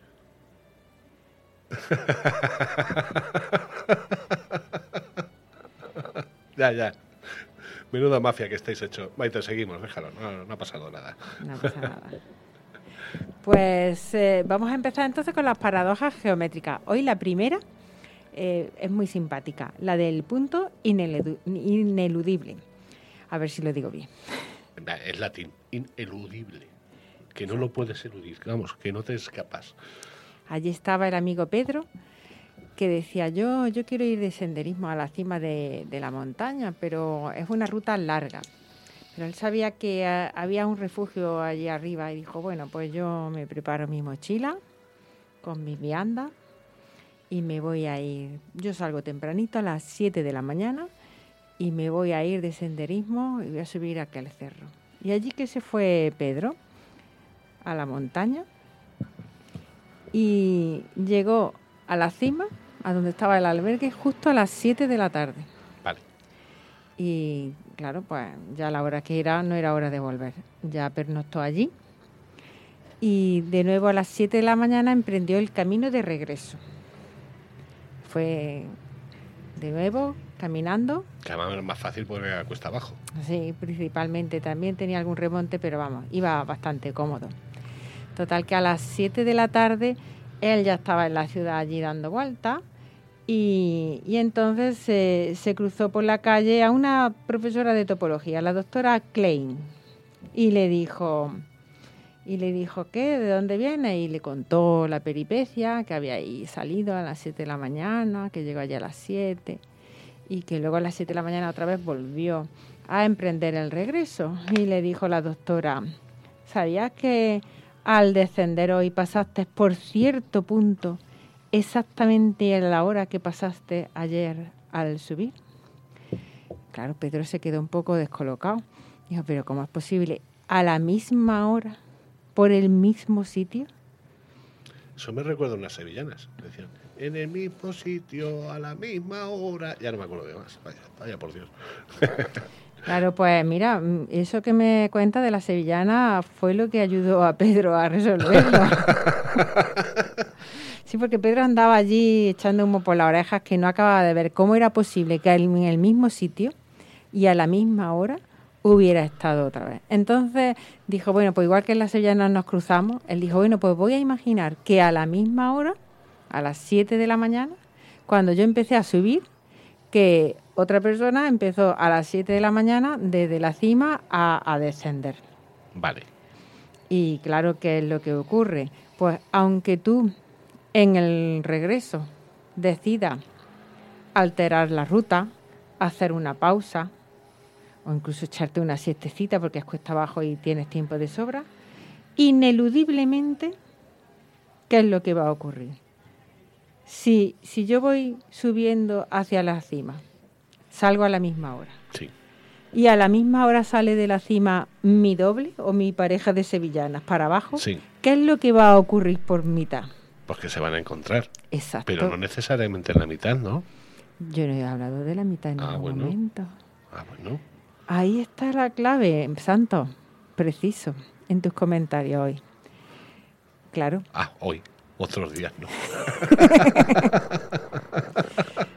ya, ya. Menuda mafia que estáis hecho. Maite, seguimos, déjalo, no, no ha pasado nada. No pasa nada. Pues eh, vamos a empezar entonces con las paradojas geométricas. Hoy la primera eh, es muy simpática, la del punto ineludu- ineludible. A ver si lo digo bien. Es latín, ineludible, que no lo puedes eludir, vamos, que no te escapas. Allí estaba el amigo Pedro, que decía, yo, yo quiero ir de senderismo a la cima de, de la montaña, pero es una ruta larga. Pero él sabía que a, había un refugio allí arriba y dijo, bueno, pues yo me preparo mi mochila con mis viandas y me voy a ir. Yo salgo tempranito a las siete de la mañana y me voy a ir de senderismo y voy a subir a aquel cerro. Y allí que se fue Pedro, a la montaña, y llegó a la cima, a donde estaba el albergue, justo a las siete de la tarde. Vale. Y claro, pues ya la hora que era no era hora de volver. Ya pernoctó allí y de nuevo a las siete de la mañana emprendió el camino de regreso. Fue de nuevo caminando. Que además es más fácil porque era cuesta abajo. Sí, principalmente. También tenía algún remonte, pero vamos, iba bastante cómodo. Total que a las siete de la tarde él ya estaba en la ciudad allí dando vueltas. Y, y entonces eh, se cruzó por la calle a una profesora de topología, la doctora Klein, y le dijo, y le dijo, ¿qué? ¿De dónde viene? Y le contó la peripecia, que había ahí salido a las siete de la mañana, que llegó allí a las siete, y que luego a las siete de la mañana otra vez volvió a emprender el regreso. Y le dijo la doctora, ¿sabías que al descender hoy pasaste por cierto punto exactamente a la hora que pasaste ayer al subir? Claro, Pedro se quedó un poco descolocado. Dijo, pero ¿cómo es posible? ¿A la misma hora? ¿Por el mismo sitio? Eso me recuerda a unas sevillanas. Decían, en el mismo sitio, a la misma hora. Ya no me acuerdo de más. Vaya, vaya por Dios. Claro, pues mira, eso que me cuenta de la sevillana fue lo que ayudó a Pedro a resolverlo. Sí, porque Pedro andaba allí echando humo por las orejas, que no acababa de ver cómo era posible que en el mismo sitio y a la misma hora hubiera estado otra vez. Entonces dijo, bueno, pues igual que en la sevillana nos cruzamos, él dijo, bueno, pues voy a imaginar que a la misma hora, a las siete de la mañana, cuando yo empecé a subir, que otra persona empezó a las siete de la mañana desde la cima a, a descender. Vale. Y claro, ¿qué es lo que ocurre? Pues aunque tú en el regreso decidas alterar la ruta, hacer una pausa o incluso echarte una siestecita porque es cuesta abajo y tienes tiempo de sobra, ineludiblemente, ¿qué es lo que va a ocurrir? Si, si yo voy subiendo hacia la cima, salgo a la misma hora. Sí. Y a la misma hora sale de la cima mi doble o mi pareja de sevillanas para abajo. Sí. ¿Qué es lo que va a ocurrir por mitad? Pues que se van a encontrar. Exacto. Pero no necesariamente en la mitad, ¿no? Yo no he hablado de la mitad en ah, ningún bueno. momento. Ah, bueno. Ahí está la clave, Santo. Preciso, en tus comentarios hoy. Claro. Ah, hoy. Otros días no. Hoy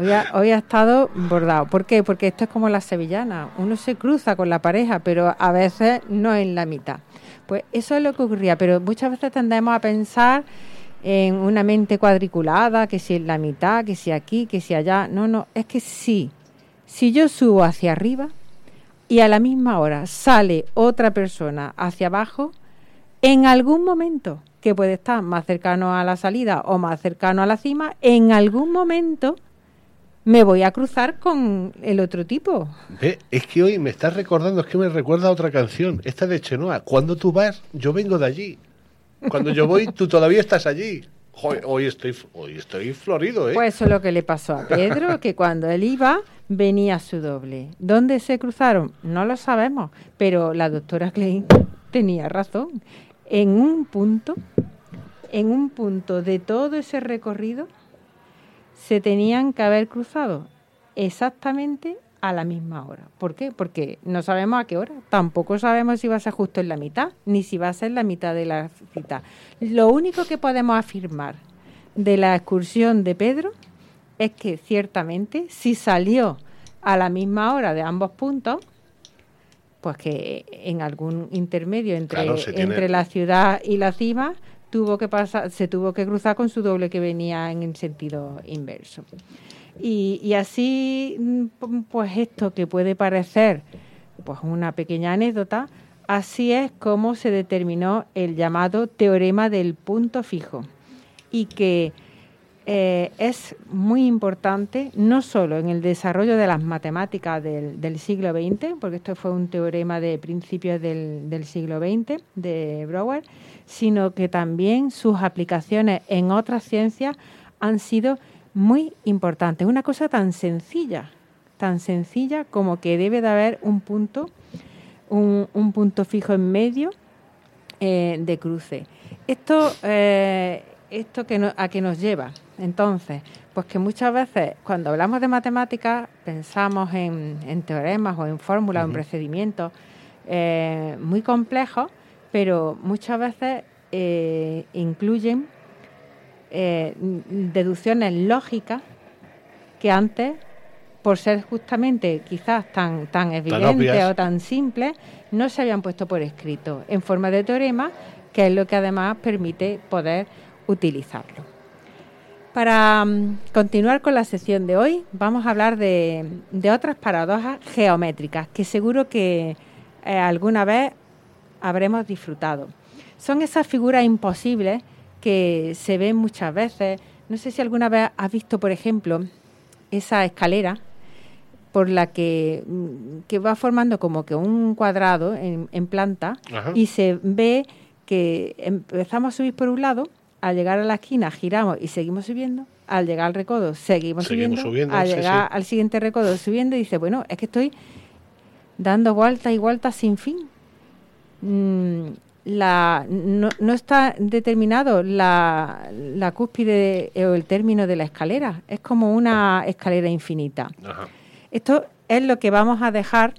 Hoy ha, hoy ha estado bordado. ¿Por qué? Porque esto es como la sevillana. Uno se cruza con la pareja, pero a veces no en la mitad. Pues eso es lo que ocurría, pero muchas veces tendemos a pensar en una mente cuadriculada, que si en la mitad, que si aquí, que si allá. No, no, es que sí. Si yo subo hacia arriba y a la misma hora sale otra persona hacia abajo, en algún momento, que puede estar más cercano a la salida o más cercano a la cima, en algún momento me voy a cruzar con el otro tipo. ¿Ve? Es que hoy me estás recordando, es que me recuerda a otra canción, esta de Chenoa. Cuando tú vas, yo vengo de allí. Cuando yo voy, tú todavía estás allí. Joder, hoy estoy, hoy estoy florido, ¿eh? Pues eso es lo que le pasó a Pedro, que cuando él iba, venía su doble. ¿Dónde se cruzaron? No lo sabemos, pero la doctora Klein tenía razón. En un punto, en un punto de todo ese recorrido, se tenían que haber cruzado exactamente a la misma hora. ¿Por qué? Porque no sabemos a qué hora. Tampoco sabemos si va a ser justo en la mitad, ni si va a ser la mitad de la cita. Lo único que podemos afirmar de la excursión de Pedro es que ciertamente si salió a la misma hora de ambos puntos, pues que en algún intermedio entre, Claro, se tiene- entre la ciudad y la cima tuvo que pasar, se tuvo que cruzar con su doble que venía en el sentido inverso. Y, y así, mm, pues esto que puede parecer pues una pequeña anécdota, así es como se determinó el llamado teorema del punto fijo, y que eh, es muy importante no solo en el desarrollo de las matemáticas del, del siglo veinte, porque esto fue un teorema de principios del, del siglo veinte de Brouwer, sino que también sus aplicaciones en otras ciencias han sido muy importantes. Una cosa tan sencilla, tan sencilla como que debe de haber un punto, un, un punto fijo en medio eh, de cruce. Esto, eh, esto que no, a qué nos lleva. Entonces, pues que muchas veces cuando hablamos de matemáticas pensamos en, en teoremas o en fórmulas o en procedimientos eh, muy complejos, pero muchas veces eh, incluyen eh, deducciones lógicas que antes, por ser justamente quizás tan, tan evidentes obvias o tan simples, no se habían puesto por escrito en forma de teorema, que es lo que además permite poder utilizarlo. Para um, continuar con la sección de hoy, vamos a hablar de, de otras paradojas geométricas que seguro que eh, alguna vez habremos disfrutado. Son esas figuras imposibles que se ven muchas veces. No sé si alguna vez has visto, por ejemplo, esa escalera por la que, que va formando como que un cuadrado en, en planta. Ajá. Y se ve que empezamos a subir por un lado, al llegar a la esquina giramos y seguimos subiendo, al llegar al recodo seguimos, seguimos subiendo, subiendo, al sí, llegar sí. al siguiente recodo subiendo, y dice, bueno, es que estoy dando vueltas y vueltas sin fin. Mm, la, no, no está determinado la, la cúspide o el término de la escalera, es como una escalera infinita. Ajá. Esto es lo que vamos a dejar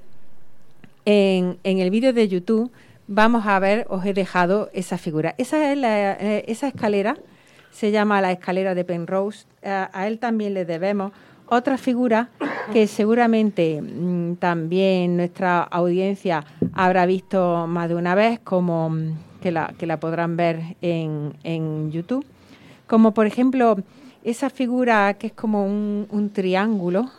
en, en el vídeo de YouTube. Vamos a ver, os he dejado esa figura. Esa, es la, eh, esa escalera se llama la escalera de Penrose. A, a él también le debemos otra figura que seguramente mmm, también nuestra audiencia habrá visto más de una vez, como mmm, que, la, que la podrán ver en, en YouTube. Como por ejemplo esa figura que es como un, un triángulo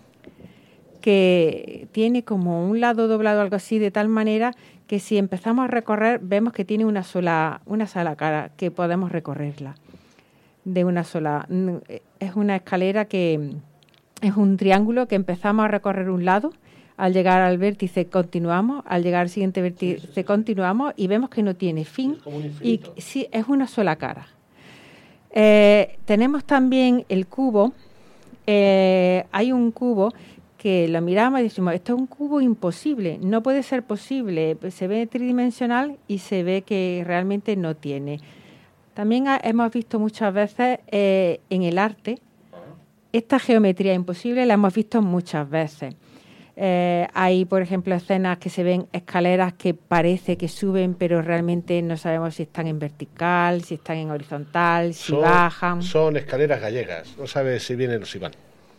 que tiene como un lado doblado, algo así, de tal manera que si empezamos a recorrer vemos que tiene una sola, una sola cara, que podemos recorrerla de una sola. Es una escalera que es un triángulo que empezamos a recorrer un lado, al llegar al vértice continuamos, al llegar al siguiente vértice sí, sí, sí. continuamos y vemos que no tiene fin. Es como un infinito. Y sí, es una sola cara. Eh, tenemos también el cubo. Eh, hay un cubo que lo miramos y decimos, esto es un cubo imposible, no puede ser posible, se ve tridimensional y se ve que realmente no tiene. También ha, hemos visto muchas veces eh, en el arte, esta geometría imposible la hemos visto muchas veces. Eh, hay, por ejemplo, escenas que se ven escaleras que parece que suben, pero realmente no sabemos si están en vertical, si están en horizontal, si son, bajan. Son escaleras gallegas, no sabes si vienen o si van.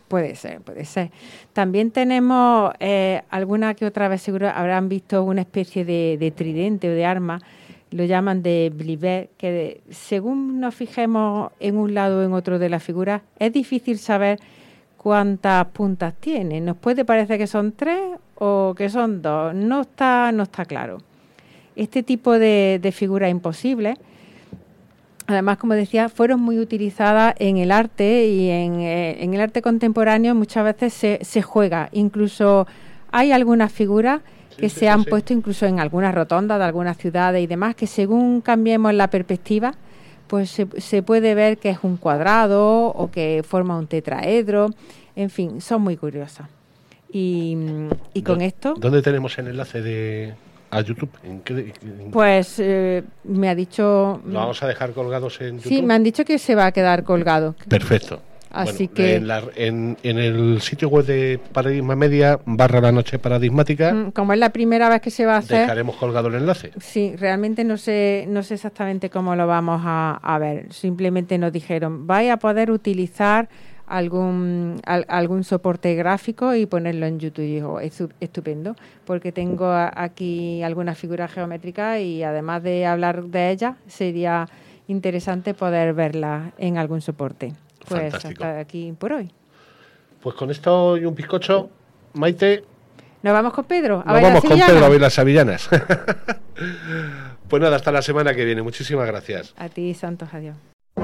Puede ser, puede ser. También tenemos eh, alguna que otra vez seguro habrán visto una especie de, de tridente o de arma, lo llaman de blivet, que de, según nos fijemos en un lado o en otro de la figura, es difícil saber cuántas puntas tiene. Nos puede parecer que son tres o que son dos, no está, no está claro. Este tipo de, de figuras imposibles, además, como decía, fueron muy utilizadas en el arte y en, eh, en el arte contemporáneo muchas veces se, se juega. Incluso hay algunas figuras sí, que sí, se sí, han sí. puesto incluso en algunas rotondas de algunas ciudades y demás, que según cambiemos la perspectiva, pues se, se puede ver que es un cuadrado o que forma un tetraedro. En fin, son muy curiosas. Y, y con esto... ¿Dónde tenemos el enlace de... a YouTube? ¿En qué, en... Pues eh, me ha dicho... ¿Lo vamos a dejar colgados en YouTube? Sí, me han dicho que se va a quedar colgado. Perfecto. Así bueno, que... En, la, en, en el sitio web de Paradigma Media, barra la noche paradigmática... Como es la primera vez que se va a hacer... Dejaremos colgado el enlace. Sí, realmente no sé, no sé exactamente cómo lo vamos a, a ver. Simplemente nos dijeron, vais a poder utilizar algún al, algún soporte gráfico y ponerlo en YouTube. Y digo, es estupendo, porque tengo aquí algunas figuras geométricas y además de hablar de ellas, sería interesante poder verlas en algún soporte. Pues fantástico. Hasta aquí por hoy. Pues con esto y un bizcocho, Maite... ¿Nos vamos con Pedro? A Nos vamos con Pedro a ver las sevillanas. Pues nada, hasta la semana que viene. Muchísimas gracias. A ti, Santos, adiós.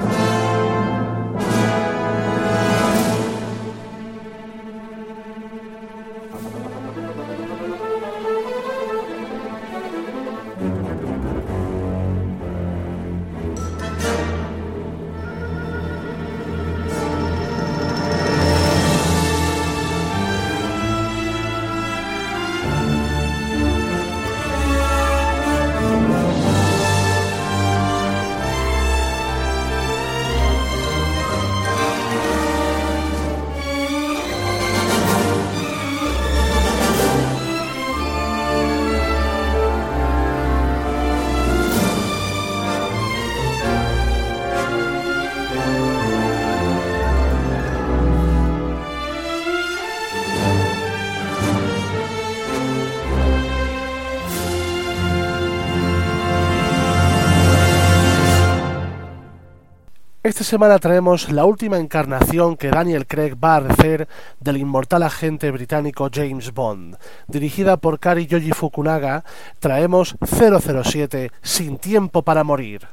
Esta semana traemos la última encarnación que Daniel Craig va a hacer del inmortal agente británico James Bond. Dirigida por Kari Yoji Fukunaga, traemos cero cero siete, Sin tiempo para morir.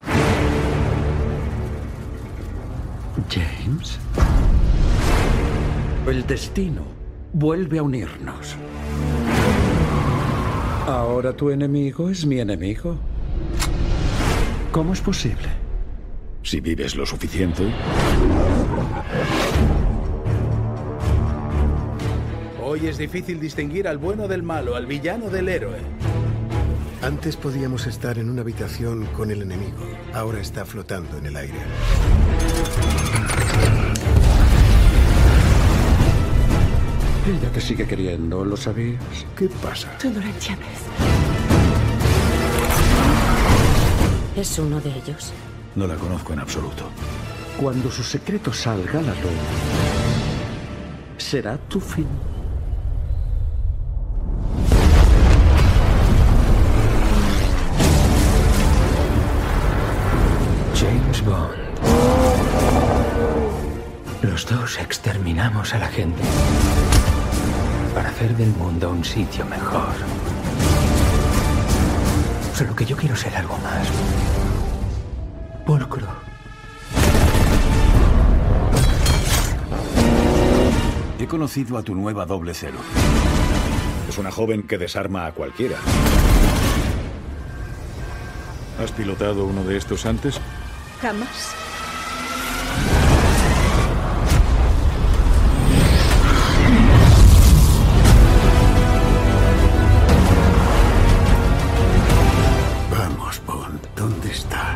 James, el destino vuelve a unirnos. Ahora tu enemigo es mi enemigo. ¿Cómo es posible? Si vives lo suficiente. Hoy es difícil distinguir al bueno del malo, al villano del héroe. Antes podíamos estar en una habitación con el enemigo. Ahora está flotando en el aire. Ella te sigue queriendo, ¿lo sabías? ¿Qué pasa? Tú no lo entiendes. ¿Es uno de ellos? No la conozco en absoluto. Cuando su secreto salga a la luz, será tu fin. James Bond. Los dos exterminamos a la gente para hacer del mundo un sitio mejor. Solo que yo quiero ser algo más. Pulcro. He conocido a tu nueva doble cero. Es una joven que desarma a cualquiera. ¿Has pilotado uno de estos antes? Jamás. Vamos, Bond, ¿dónde estás?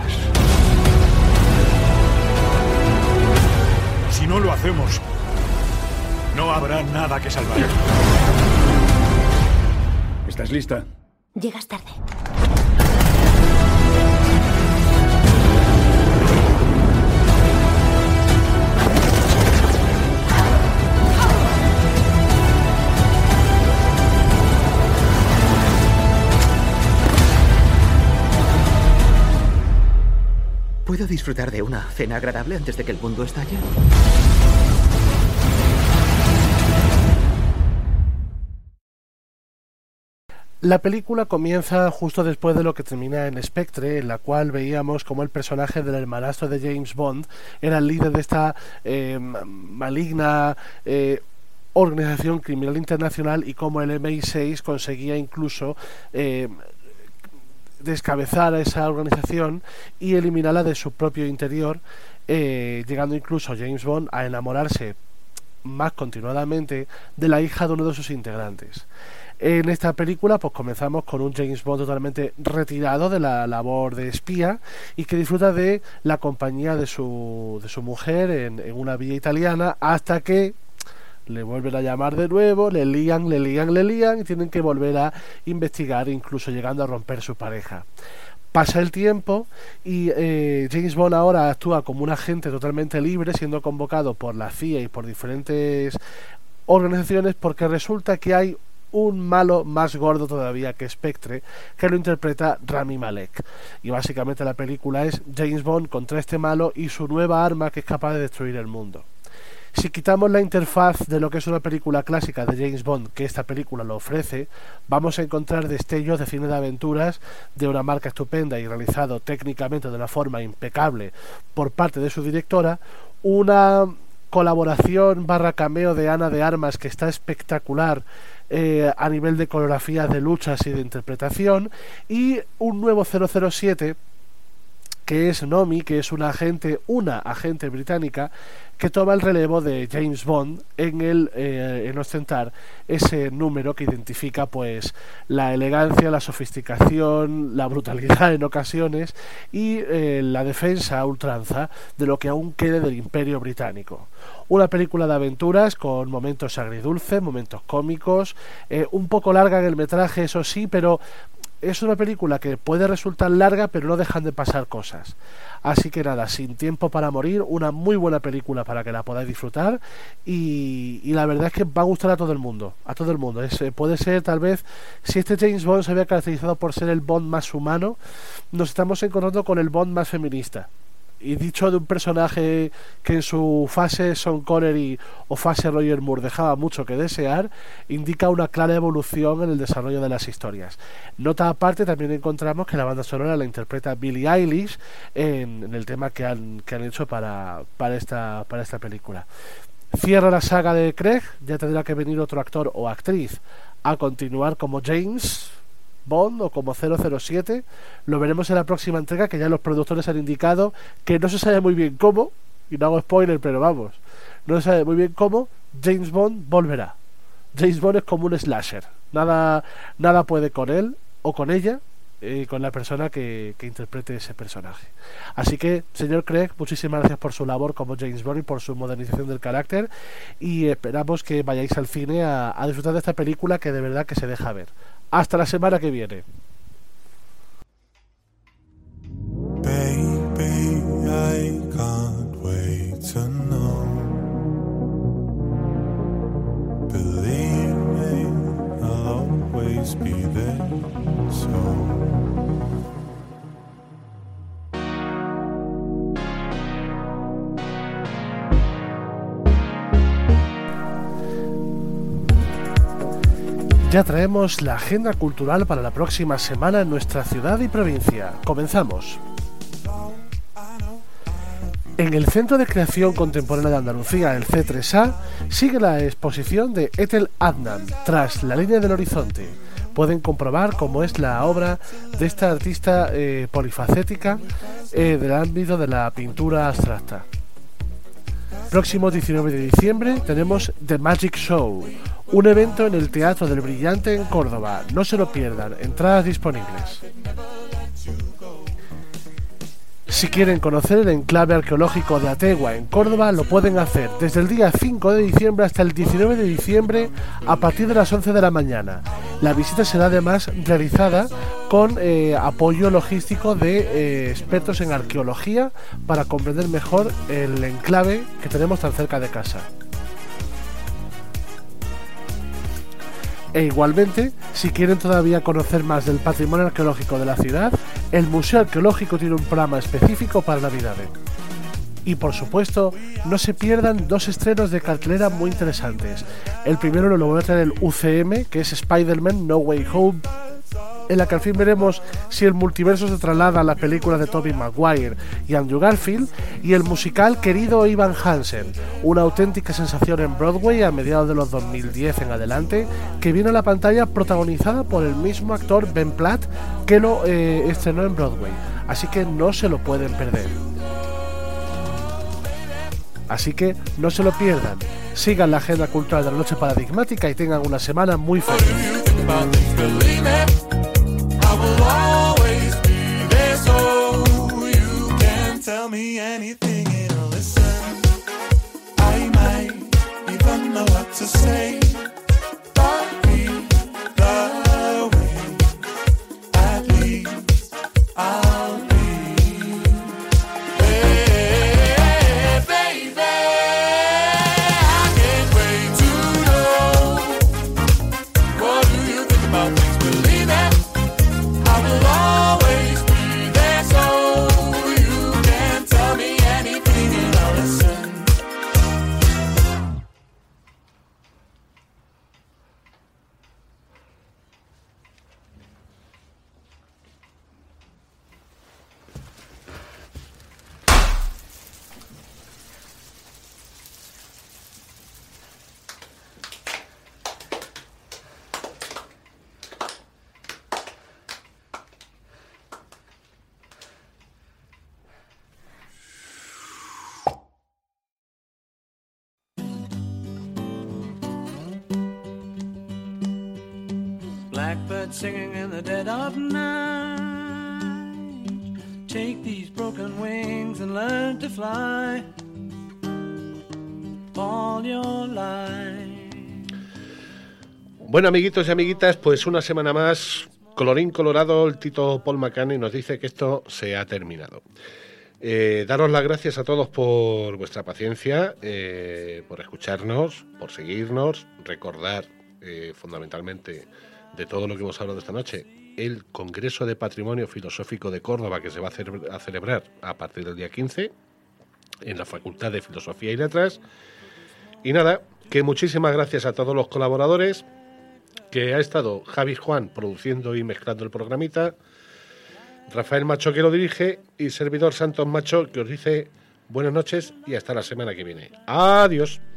Si no lo hacemos, no habrá nada que salvar. ¿Estás lista? Llegas tarde. ¿Puedo disfrutar de una cena agradable antes de que el mundo estalle? La película comienza justo después de lo que termina en Spectre, en la cual veíamos como el personaje del hermanastro de James Bond era el líder de esta eh, maligna eh, organización criminal internacional, y como el M I seis conseguía incluso eh, descabezar a esa organización y eliminarla de su propio interior, eh, llegando incluso James Bond a enamorarse más continuadamente de la hija de uno de sus integrantes. En esta película pues comenzamos con un James Bond totalmente retirado de la labor de espía y que disfruta de la compañía de su, de su mujer en, en una villa italiana, hasta que le vuelven a llamar de nuevo, le lían, le lían, le lían y tienen que volver a investigar, incluso llegando a romper su pareja. Pasa el tiempo y eh, James Bond ahora actúa como un agente totalmente libre, siendo convocado por la C I A y por diferentes organizaciones, porque resulta que hay un malo más gordo todavía que Spectre, que lo interpreta Rami Malek. Y básicamente la película es James Bond contra este malo y su nueva arma, que es capaz de destruir el mundo. Si quitamos la interfaz de lo que es una película clásica de James Bond, que esta película lo ofrece, vamos a encontrar destellos de cine de aventuras de una marca estupenda y realizado técnicamente de una forma impecable por parte de su directora, una colaboración barra cameo de Ana de Armas que está espectacular eh, a nivel de coreografía, de luchas y de interpretación, y un nuevo cero cero siete que es Nomi, que es una agente, una agente británica que toma el relevo de James Bond en el eh, en ostentar ese número que identifica pues la elegancia, la sofisticación, la brutalidad en ocasiones y eh, la defensa a ultranza de lo que aún quede del Imperio Británico. Una película de aventuras con momentos agridulces, momentos cómicos, eh, un poco larga en el metraje, eso sí, pero es una película que puede resultar larga, pero no dejan de pasar cosas. Así que nada, Sin tiempo para morir, una muy buena película para que la podáis disfrutar, y, y la verdad es que va a gustar a todo el mundo, a todo el mundo. Es, puede ser, tal vez, si este James Bond se había caracterizado por ser el Bond más humano, nos estamos encontrando con el Bond más feminista. Y dicho de un personaje que en su fase Sean Connery o fase Roger Moore dejaba mucho que desear, indica una clara evolución en el desarrollo de las historias. Nota aparte, también encontramos que la banda sonora la interpreta Billie Eilish en, en el tema que han, que han hecho para, para, esta, para esta película. Cierra la saga de Craig, ya tendrá que venir otro actor o actriz a continuar como James Bond o como cero cero siete. Lo veremos en la próxima entrega, que ya los productores han indicado que no se sabe muy bien cómo, y no hago spoiler, pero vamos, no se sabe muy bien cómo James Bond volverá. James Bond es como un slasher, nada, nada puede con él o con ella, eh, con la persona que, que interprete ese personaje. Así que, señor Craig, muchísimas gracias por su labor como James Bond y por su modernización del carácter, y esperamos que vayáis al cine a, a disfrutar de esta película, que de verdad que se deja ver. Hasta la semana que viene. Baby, I can't wait to know. Believe me, I'll always be there. So ya traemos la agenda cultural para la próxima semana en nuestra ciudad y provincia. Comenzamos. En el Centro de Creación Contemporánea de Andalucía, el C tres A, sigue la exposición de Ethel Adnan, Tras la línea del horizonte. Pueden comprobar cómo es la obra de esta artista eh, polifacética eh, del ámbito de la pintura abstracta. Próximo diecinueve de diciembre tenemos The Magic Show, un evento en el Teatro del Brillante en Córdoba. No se lo pierdan, entradas disponibles. Si quieren conocer el enclave arqueológico de Ategua en Córdoba, lo pueden hacer desde el día cinco de diciembre hasta el diecinueve de diciembre a partir de las once de la mañana. La visita será además realizada con eh, apoyo logístico de eh, expertos en arqueología para comprender mejor el enclave que tenemos tan cerca de casa. E igualmente, si quieren todavía conocer más del patrimonio arqueológico de la ciudad, el Museo Arqueológico tiene un programa específico para Navidades. Y por supuesto, no se pierdan dos estrenos de cartelera muy interesantes. El primero lo voy a traer el U C M, que es Spider-Man No Way Home, en la que al fin veremos si el multiverso se traslada a las películas de Tobey Maguire y Andrew Garfield, y el musical Querido Ivan Hansen, una auténtica sensación en Broadway a mediados de los dos mil diez en adelante, que viene a la pantalla protagonizada por el mismo actor Ben Platt que lo eh, estrenó en Broadway, así que no se lo pueden perder. Así que no se lo pierdan, sigan la agenda cultural de la noche paradigmática y tengan una semana muy feliz. I will always be there, so you can tell me anything and I'll listen. I might even know what to say, but either way, at least I'll be there, baby. I can't wait to know, what do you think about things, believe it. I will always be there, so you can tell me anything and I'll listen. Blackbird singing in the dead of night. Take these broken wings and learn to fly all your life. Bueno, amiguitos y amiguitas, pues una semana más, colorín colorado, el Tito Paul McCartney nos dice que esto se ha terminado. Eh, daros las gracias a todos por vuestra paciencia, eh, por escucharnos, por seguirnos, recordar eh, fundamentalmente de todo lo que hemos hablado esta noche, el Congreso de Patrimonio Filosófico de Córdoba, que se va a, ce- a celebrar a partir del día quince en la Facultad de Filosofía y Letras. Y nada, que muchísimas gracias a todos los colaboradores, que ha estado Javi Juan produciendo y mezclando el programita, Rafael Macho que lo dirige y servidor Santos Macho que os dice buenas noches y hasta la semana que viene. Adiós.